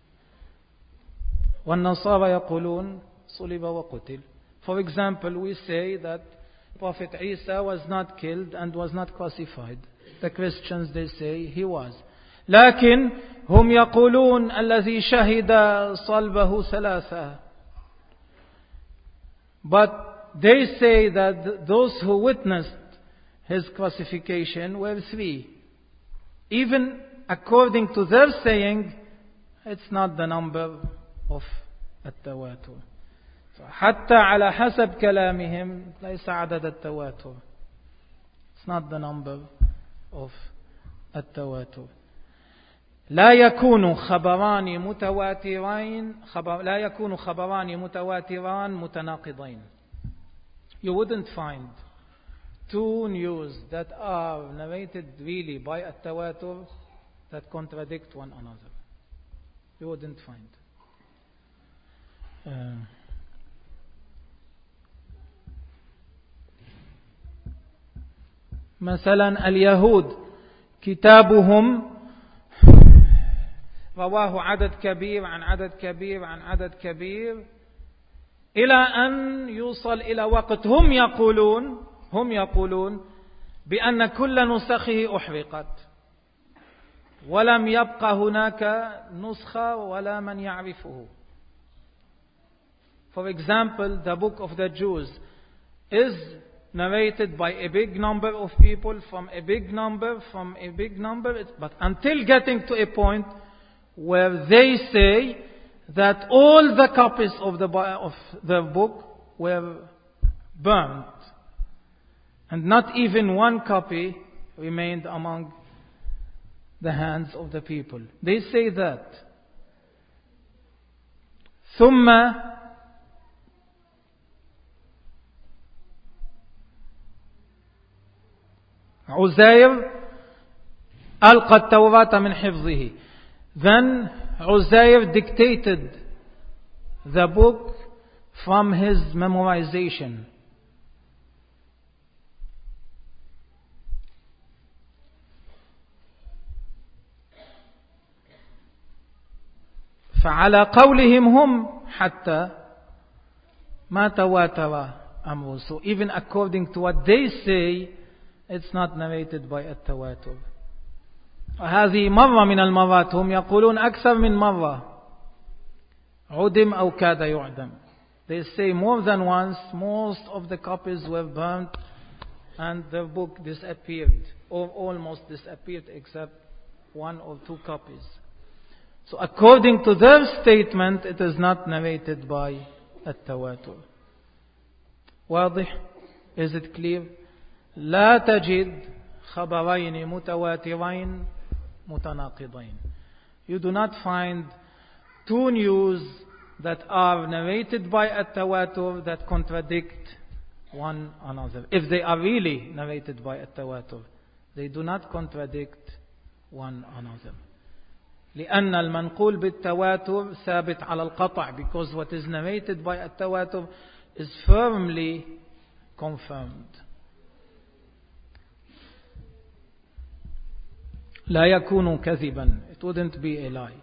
والنصارى يقولون صلب وقتل. For example, we say that Prophet Isa was not killed and was not crucified. The Christians, they say he was. لكن هم يقولون الذي شهد صلبه ثلاثة. But they say that those who witnessed his crucifixion were three. Even according to their saying, it's not the number of التواتر. حتى على حسب كلامهم ليس عدد التواتر. It's not the number of التواتر. لا يكون خبران متواترين خبر لا يكون خبران متواتران متناقضين. You wouldn't find two news that are narrated really by التواتر that contradict one another. You wouldn't find. Uh, مثلا اليهود كتابهم رواه عدد كبير عن عدد كبير عن عدد كبير إلى أن يوصل إلى وقت هم يقولون هم يقولون بأن كل نسخه أحرقت ولم يبقى هناك نسخة ولا من يعرفه. For example, the book of the Jews is narrated by a big number of people from a big number from a big number, but until getting to a point where they say that all the copies of the of the book were burnt, and not even one copy remained among the hands of the people. They say that. ثم عزير ألقى التوراة من حفظه. Then Uzair dictated the book from his memorization. فعلى قولهم هم حتى ما تواتر أمره. So even according to what they say, it's not narrated by التواتر. هذه مرة من المرات هم يقولون أكثر من مرة عدم أو كاد يعدم. They say more than once most of the copies were burnt and the book disappeared or almost disappeared except one or two copies. So according to their statement, it is not narrated by التواتر. واضح? Is it clear? لا تجد خبرين متواترين متناقضين. You do not find two news that are narrated by التواتر that contradict one another. If they are really narrated by التواتر, they do not contradict one another. لأن المنقول بالتواتر ثابت على القطع, because what is narrated by التواتر is firmly confirmed. لا يكون كذبا. It wouldn't be a lie.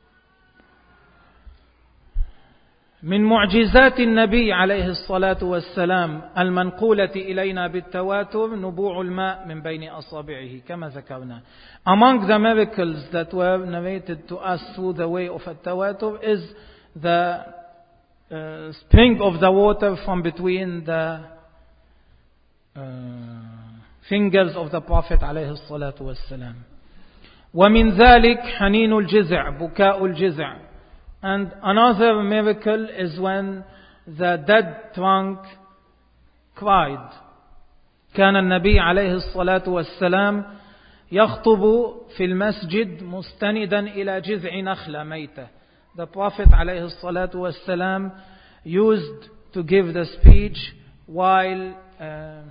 من معجزات النبي عليه الصلاة والسلام المنقولة إلينا بالتواتر نبوع الماء من بين أصابعه كما ذكرنا. Among the miracles that were narrated to us through the way of التواتر is the uh, spring of the water from between the uh, fingers of the Prophet عليه الصلاة والسلام. ومن ذلك حنين الجزع بكاء الجزع. And another miracle is when the dead trunk cried. كان النبي عليه الصلاة والسلام يخطب في المسجد مستندا إلى جذع نخلة ميتة. The Prophet عليه الصلاة والسلام used to give the speech while uh,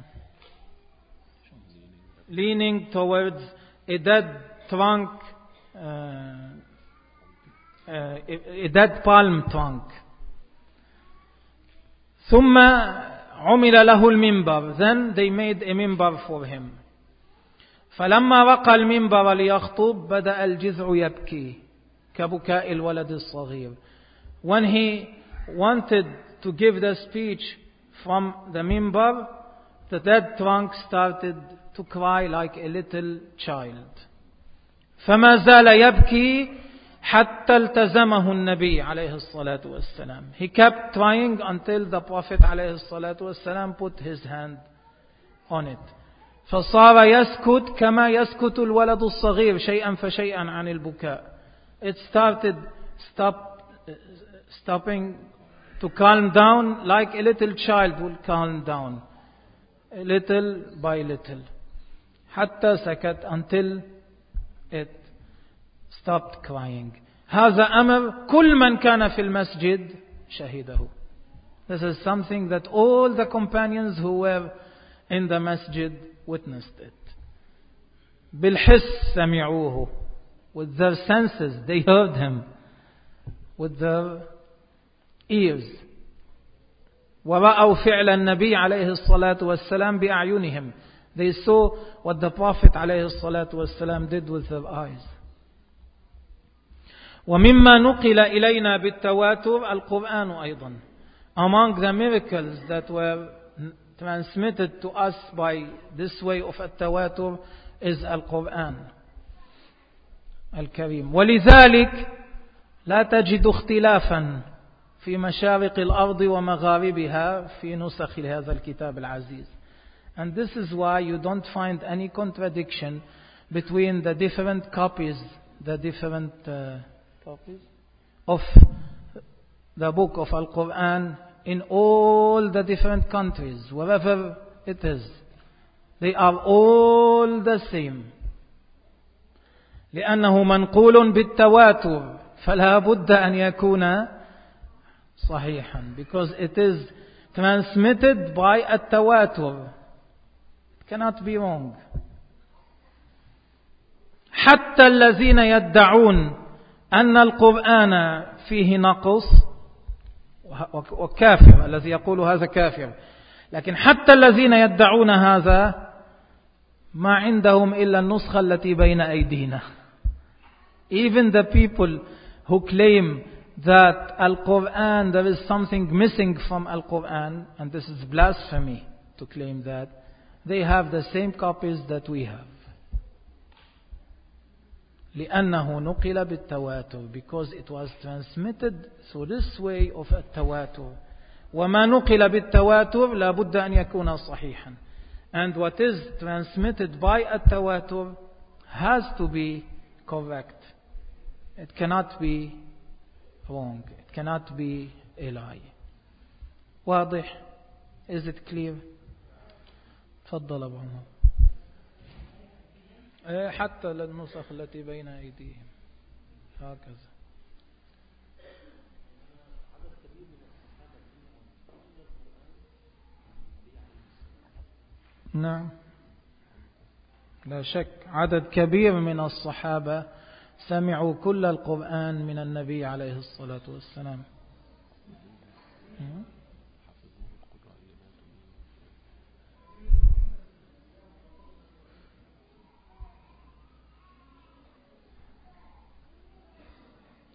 leaning towards a dead trunk, uh, uh, a dead palm trunk. ثم عمل له المنبر. Then they made a minbar for him. فلما رقى المنبر ليخطب بدأ الجذع يبكي كبكاء الولد الصغير. When he wanted to give the speech from the minbar, the dead trunk started to cry like a little child. فما زال يبكي حتى التزمه النبي عليه الصلاة والسلام. He kept trying until the Prophet عليه الصلاة والسلام put his hand on it. فصار يسكت كما يسكت الولد الصغير شيئا فشيئا عن البكاء. It started stop, stopping to calm down like a little child will calm down, little by little. حتى سكت until it stopped crying. هذا أمر كل من كان في المسجد شهده. This is something that all the companions who were in the masjid witnessed it. بالحس سمعوه. With their senses they heard him. With their ears. ورأوا فعل النبي عليه الصلاة والسلام بأعينهم. They saw what the Prophet عليه الصلاة والسلام did with their eyes. ومما نقل إلينا بالتواتر القرآن أيضا. Among the miracles that were transmitted to us by this way of التواتر is القرآن الكريم. ولذلك لا تجد اختلافا في مشارق الأرض ومغاربها في نسخ هذا الكتاب العزيز. And this is why you don't find any contradiction between the different copies, the different uh, copies of the book of Al-Quran in all the different countries, wherever it is. They are all the same. لأنه منقول بالتواتر فلا بد أن يكون صحيحا, because it is transmitted by التواتر. It cannot be wrong. حتى الذين يدعون أن القرآن فيه نقص, وكافر الذي يقول هذا كافر, لكن حتى الذين يدعون هذا ما عندهم إلا النسخة التي بين أيدينا. Even the people who claim that Al-Quran, there is something missing from Al-Quran, and this is blasphemy to claim that, they have the same copies that we have. لأنه نقل بالتواتر, because it was transmitted through this way of التواتر. وما نقل بالتواتر لا بد أن يكون صحيحا. And what is transmitted by التواتر has to be correct. It cannot be wrong. It cannot be a lie. واضح? Is it clear? تفضل أبو عمر. حتى للنسخ التي بين أيديهم هكذا. نعم, لا شك عدد كبير من الصحابة سمعوا كل القرآن من النبي عليه الصلاة والسلام.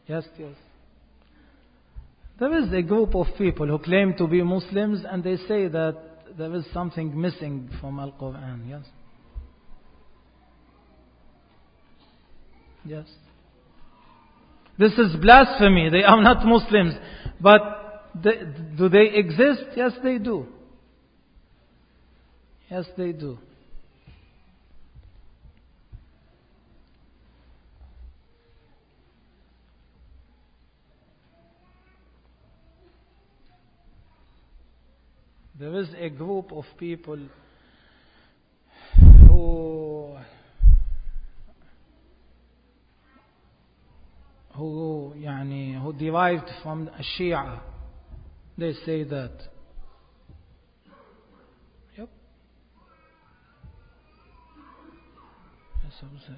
Yes, yes. There is a group of people who claim to be Muslims and they say that there is something missing from Al-Quran. Yes. Yes. This is blasphemy. They are not Muslims. But they, do they exist? Yes, they do. Yes, they do. There is a group of people who who يعني who derived from Shia. They say that. Yep. Yes, Abu Zaid.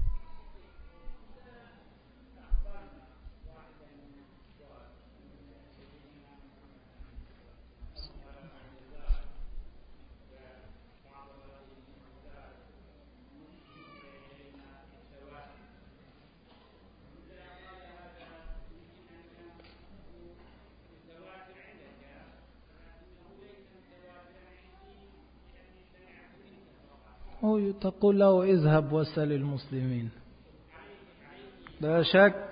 أو تقول له اذهب وسل المسلمين. لا شك.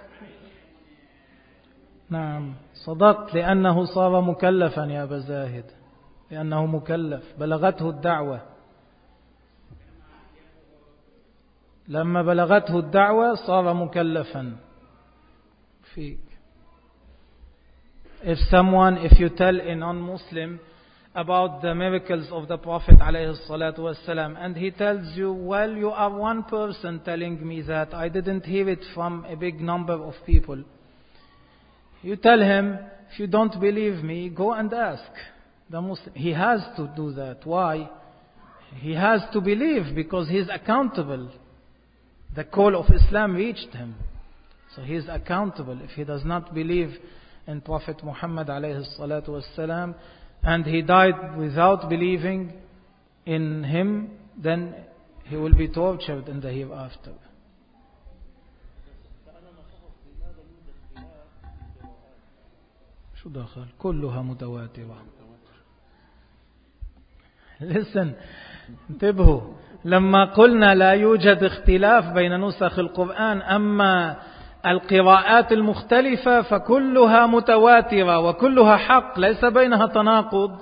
نعم صدقت لأنه صار مكلفا يا أبا زاهد. لأنه مكلف بلغته الدعوة. لما بلغته الدعوة صار مكلفا فيك. If someone, if you tell a non-Muslim about the miracles of the Prophet ﷺ, and he tells you, well, you are one person telling me that, I didn't hear it from a big number of people. You tell him, if you don't believe me, go and ask the Muslim. He has to do that. Why? He has to believe because he is accountable. The call of Islam reached him. So he is accountable. If he does not believe in Prophet Muhammad ﷺ, and he died without believing in him, then he will be tortured in the hereafter. شو دخل كلها متواترة. Listen, انتبهوا. لما قلنا لا يوجد اختلاف بين نسخ القرآن، أما القراءات المختلفة فكلها متواترة وكلها حق، ليس بينها تناقض.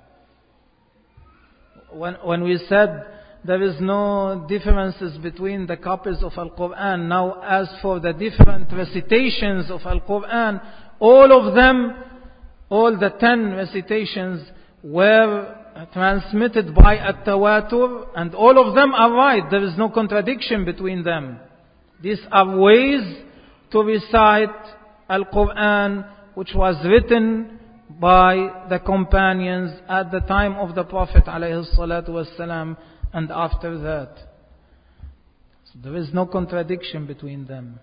When, when we said there is no differences between the copies of Al-Quran, now as for the different recitations of Al-Quran, all of them, all the ten recitations were transmitted by At-Tawatur, and all of them are right. There is no contradiction between them. These are ways to recite Al-Quran which was written by the companions at the time of the Prophet ﷺ and after that. So there is no contradiction between them.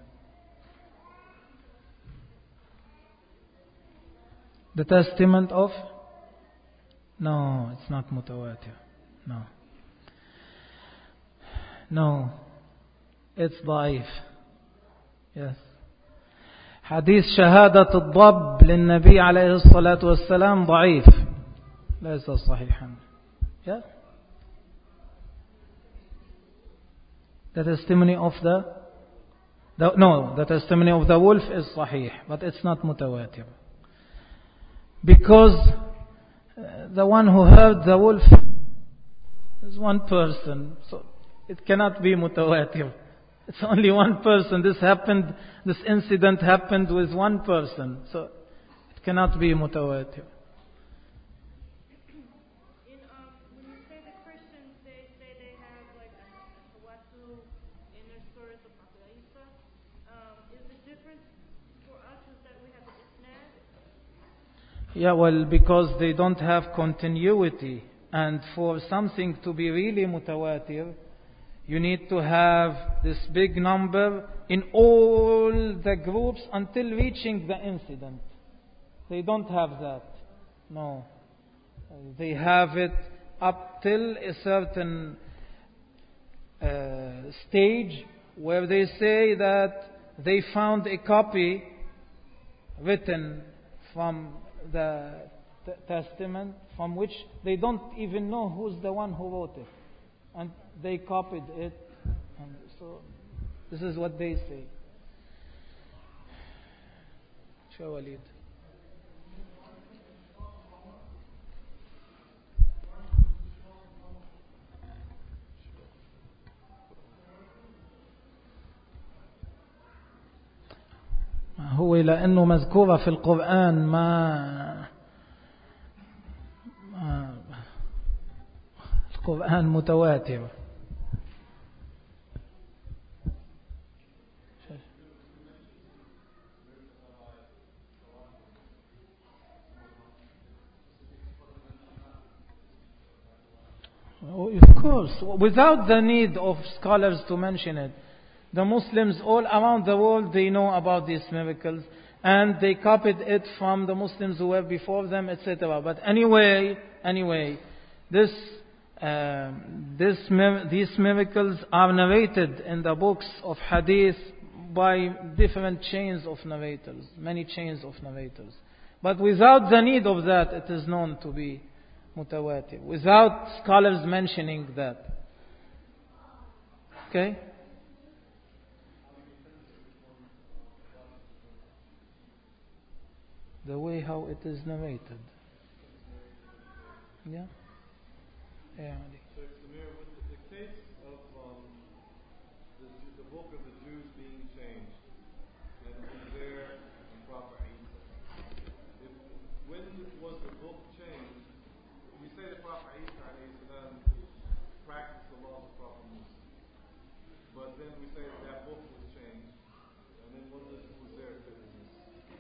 The testament of? No, it's not mutawatir. No. No. It's ضعيف. Yes. حديث شهادة الضب للنبي عليه الصلاة والسلام ضعيف ليس صحيحا. Yeah. The testimony of the, the no, the testimony of the wolf is صحيح, but it's not mutawatir. Because uh, the one who heard the wolf is one person, so it cannot be mutawatir. It's only one person. This happened, this incident happened with one person. So it cannot be mutawatir. In, um, when you say the Christians, they say they have like a tawatu in their surah al-Isa, um, is the difference for us is that we have the isnad? Yeah, well, because they don't have continuity. And for something to be really mutawatir, you need to have this big number in all the groups until reaching the incident. They don't have that. No. They have it up till a certain uh, stage where they say that they found a copy written from the t- Testament from which they don't even know who's the one who wrote it. And they copied it. And so this is what they say. Shah Walid. هو لأنه مذكورة في القرآن ما, ما القرآن متواتر. Of course, without the need of scholars to mention it. The Muslims all around the world, they know about these miracles, and they copied it from the Muslims who were before them, et cetera. But anyway, anyway, this, uh, this, these miracles are narrated in the books of Hadith by different chains of narrators, many chains of narrators. But without the need of that, it is known to be mutawatir, without scholars mentioning that. Okay? The way how it is narrated. Yeah? Yeah. So it's the mirror with the, the case of um, the, the book of the Jews being changed, and Uzair and Prophet Isa. If, when was the book changed? We say that Prophet Isa um, practiced the laws of Prophet Musa. But then we say that that book was changed, and then what does Uzair fit in this?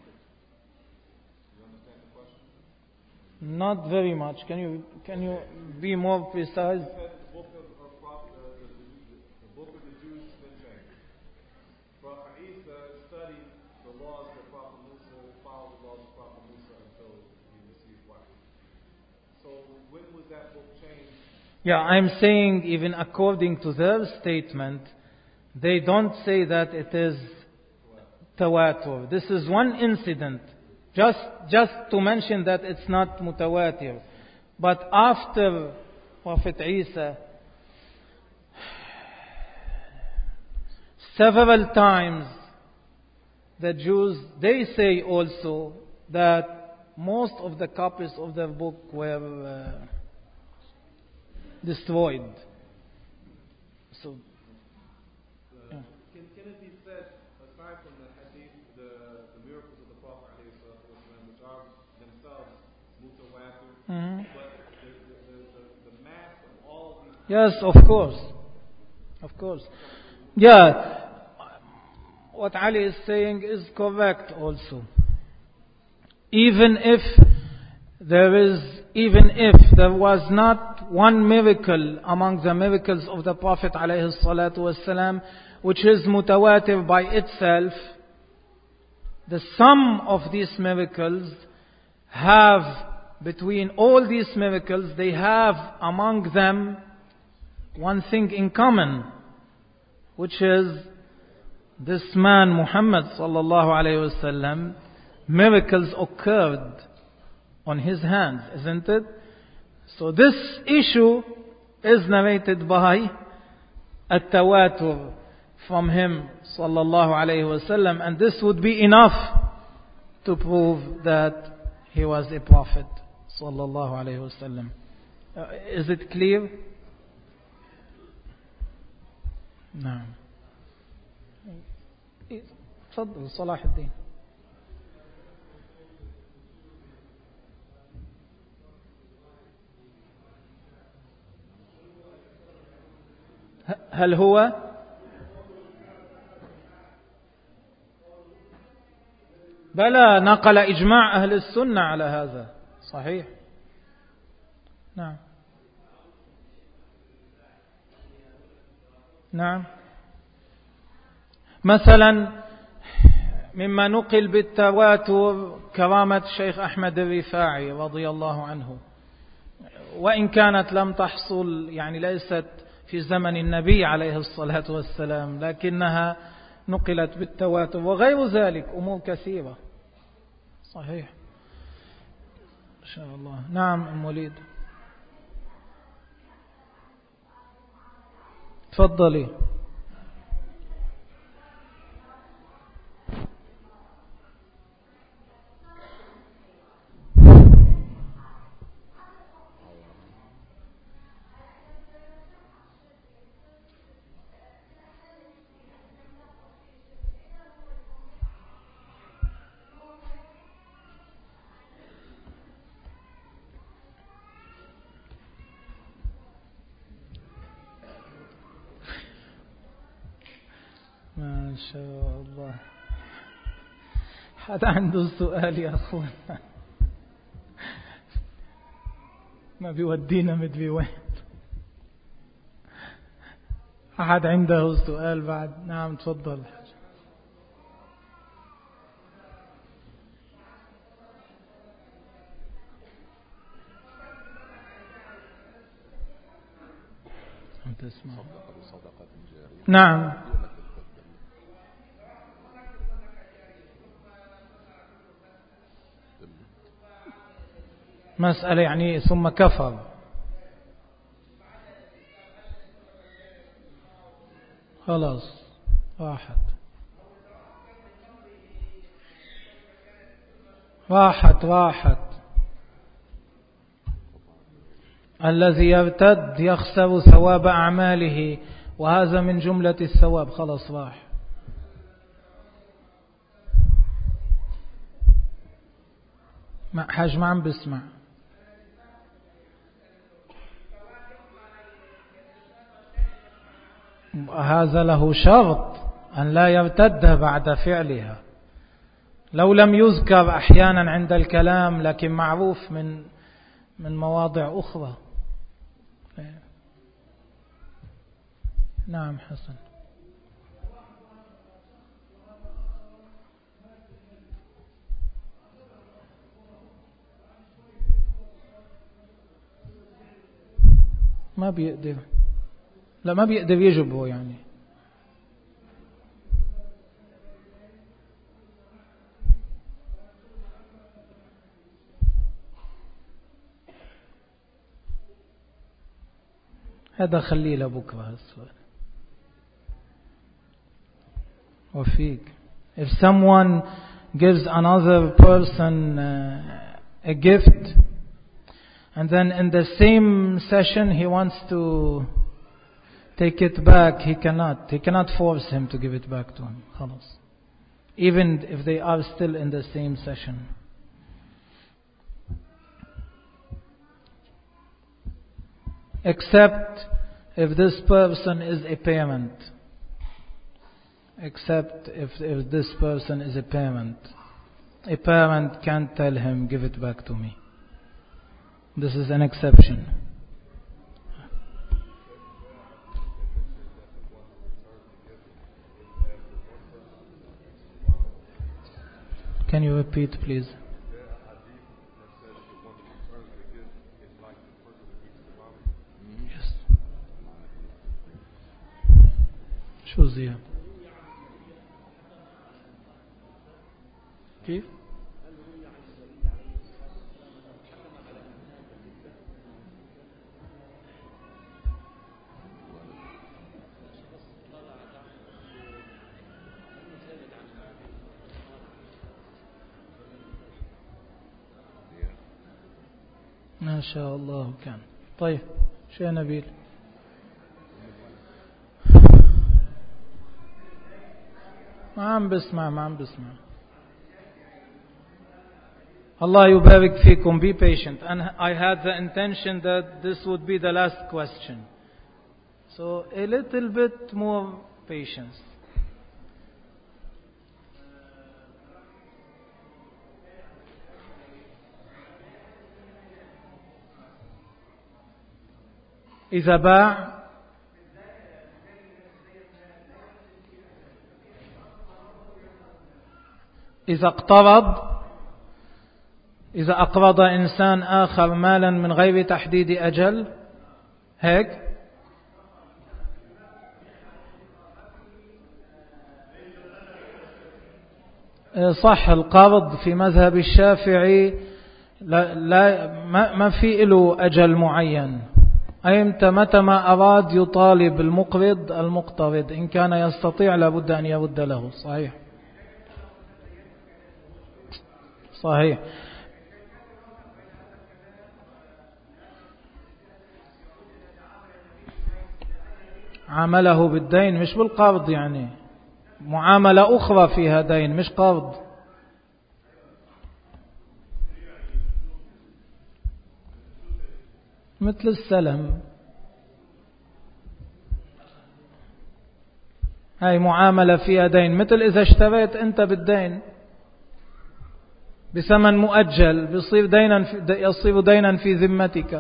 Not very much. Can you can you be more precise? The book of, of Prophet, uh, the, the, the book of the Jews has been changed. Prophet Isa studied the laws that Prophet Musa followed the laws of Prophet Musa until he received wahy. So when was that book changed? Yeah, I'm saying even according to their statement, they don't say that it is tawatur. This is one incident. Just, just to mention that it's not mutawatir. But after Prophet Isa, several times the Jews, they say also that most of the copies of their book were uh, destroyed. So, yeah. can, can it be said, aside from the hadith, the, the miracles of the Prophet which are themselves mutawatir, mm-hmm. but the, the, the, the mass of all of these... Yes, of course. Of course. Yeah. What Ali is saying is correct also. Even if there is, even if there was not one miracle among the miracles of the Prophet alayhi salatu wasalam, which is mutawatir by itself, the sum of these miracles have, between all these miracles, they have among them one thing in common, which is this man Muhammad sallallahu alayhi wasallam, miracles occurred on his hands, isn't it? So this issue is narrated by at-tawatur from him sallallahu alayhi wasallam, and this would be enough to prove that he was a prophet sallallahu alayhi wasallam. Uh, is it clear? No. تفضل صلاح الدين. هل هو بلى نقل إجماع أهل السنة على هذا صحيح. نعم نعم. مثلا مما نقل بالتواتر كرامة الشيخ أحمد الرفاعي رضي الله عنه، وإن كانت لم تحصل، يعني ليست في زمن النبي عليه الصلاة والسلام، لكنها نقلت بالتواتر وغير ذلك أمور كثيرة. صحيح إن شاء الله. نعم أم وليد تفضلي. ما شاء الله. حد عنده سؤال يا أخوان؟ ما بيودينا مدري وين. أحد عنده سؤال بعد؟ نعم تفضل. تسمع. نعم مسألة يعني ثم كفر. خلاص راحت راحت راحت. الذي يرتد يخسر ثواب أعماله وهذا من جملة الثواب. خلاص راح. ما حاج ما عم بسمع. هذا له شرط أن لا يرتد بعد فعلها. لو لم يذكر أحيانا عند الكلام لكن معروف من من مواضع أخرى. نعم حسن. ما بيقدر. لا ما بيقدر يجبه يعني. هذا خليه لبكرة هالسؤال. وفيك. If someone gives another person uh, a gift and then in the same session he wants to take it back, he cannot. He cannot force him to give it back to him. خلاص. Even if they are still in the same session. Except if this person is a parent. Except if, if this person is a parent. A parent can't tell him, give it back to me. This is an exception. Can you repeat please? Yes. شو زيها؟ كيف؟ ما شاء الله كان. طيب شيء نبيل. ما عم بسمع ما عم بسمع. Allah يبارك فيكم. Be patient. And I had the intention that this would be the last question. So a little bit more patience. إذا باع إذا اقترض إذا أقرض إنسان آخر مالا من غير تحديد أجل هيك صح القبض في مذهب الشافعي لا, لا ما, ما في له أجل معين. أيمتى متى ما أراد يطالب المقرض المقترض، إن كان يستطيع لابد أن يرد له. صحيح صحيح. عامله بالدين مش بالقرض، يعني معاملة أخرى فيها دين مش قرض. مثل السلم، هاي معاملة فيها دين، مثل إذا اشتريت أنت بالدين بثمن مؤجل بيصير دينا يصير دينا في ذمتك.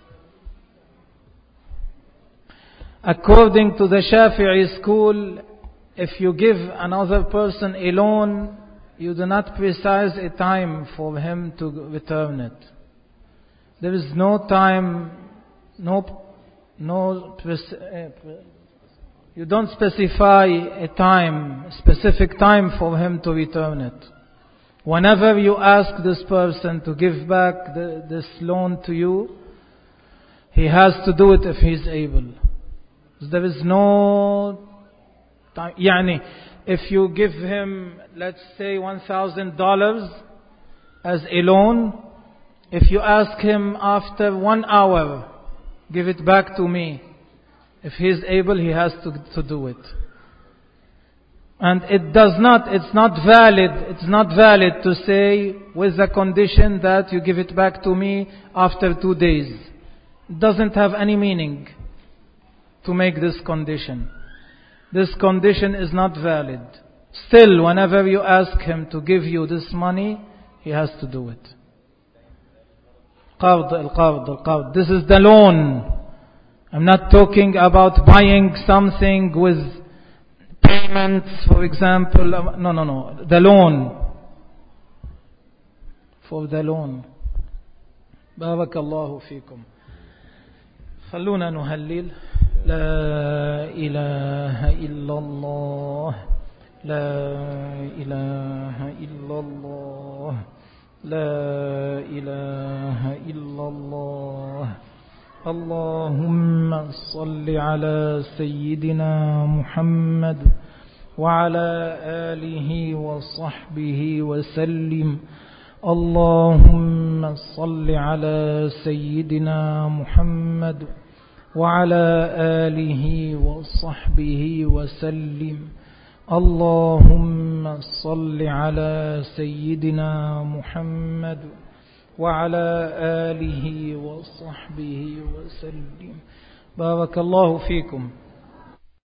According to the Shafi'i school, if you give another person a loan, you do not precise a time for him to return it. There is no time, no, no, you don't specify a time, specific time for him to return it. Whenever you ask this person to give back the, this loan to you, he has to do it if he is able. There is no time. Yani, if you give him, let's say, one thousand dollars as a loan, if you ask him after one hour, give it back to me, if he is able, he has to, to do it. And it does not, it's not valid, it's not valid to say with the condition that you give it back to me after two days. It doesn't have any meaning to make this condition. This condition is not valid. Still, whenever you ask him to give you this money, he has to do it. Qard, al-qard, al-qard. This is the loan. I'm not talking about buying something with payments, for example. No, no, no. The loan. For the loan. بارك الله فيكم. خلونا نهلل. لا إله إلا الله، لا إله إلا الله، لا إله إلا الله. اللهم صل على سيدنا محمد وعلى آله وصحبه وسلم. اللهم صل على سيدنا محمد وعلى آله وصحبه وسلم. اللهم صل على سيدنا محمد وعلى آله وصحبه وسلم. بارك الله فيكم.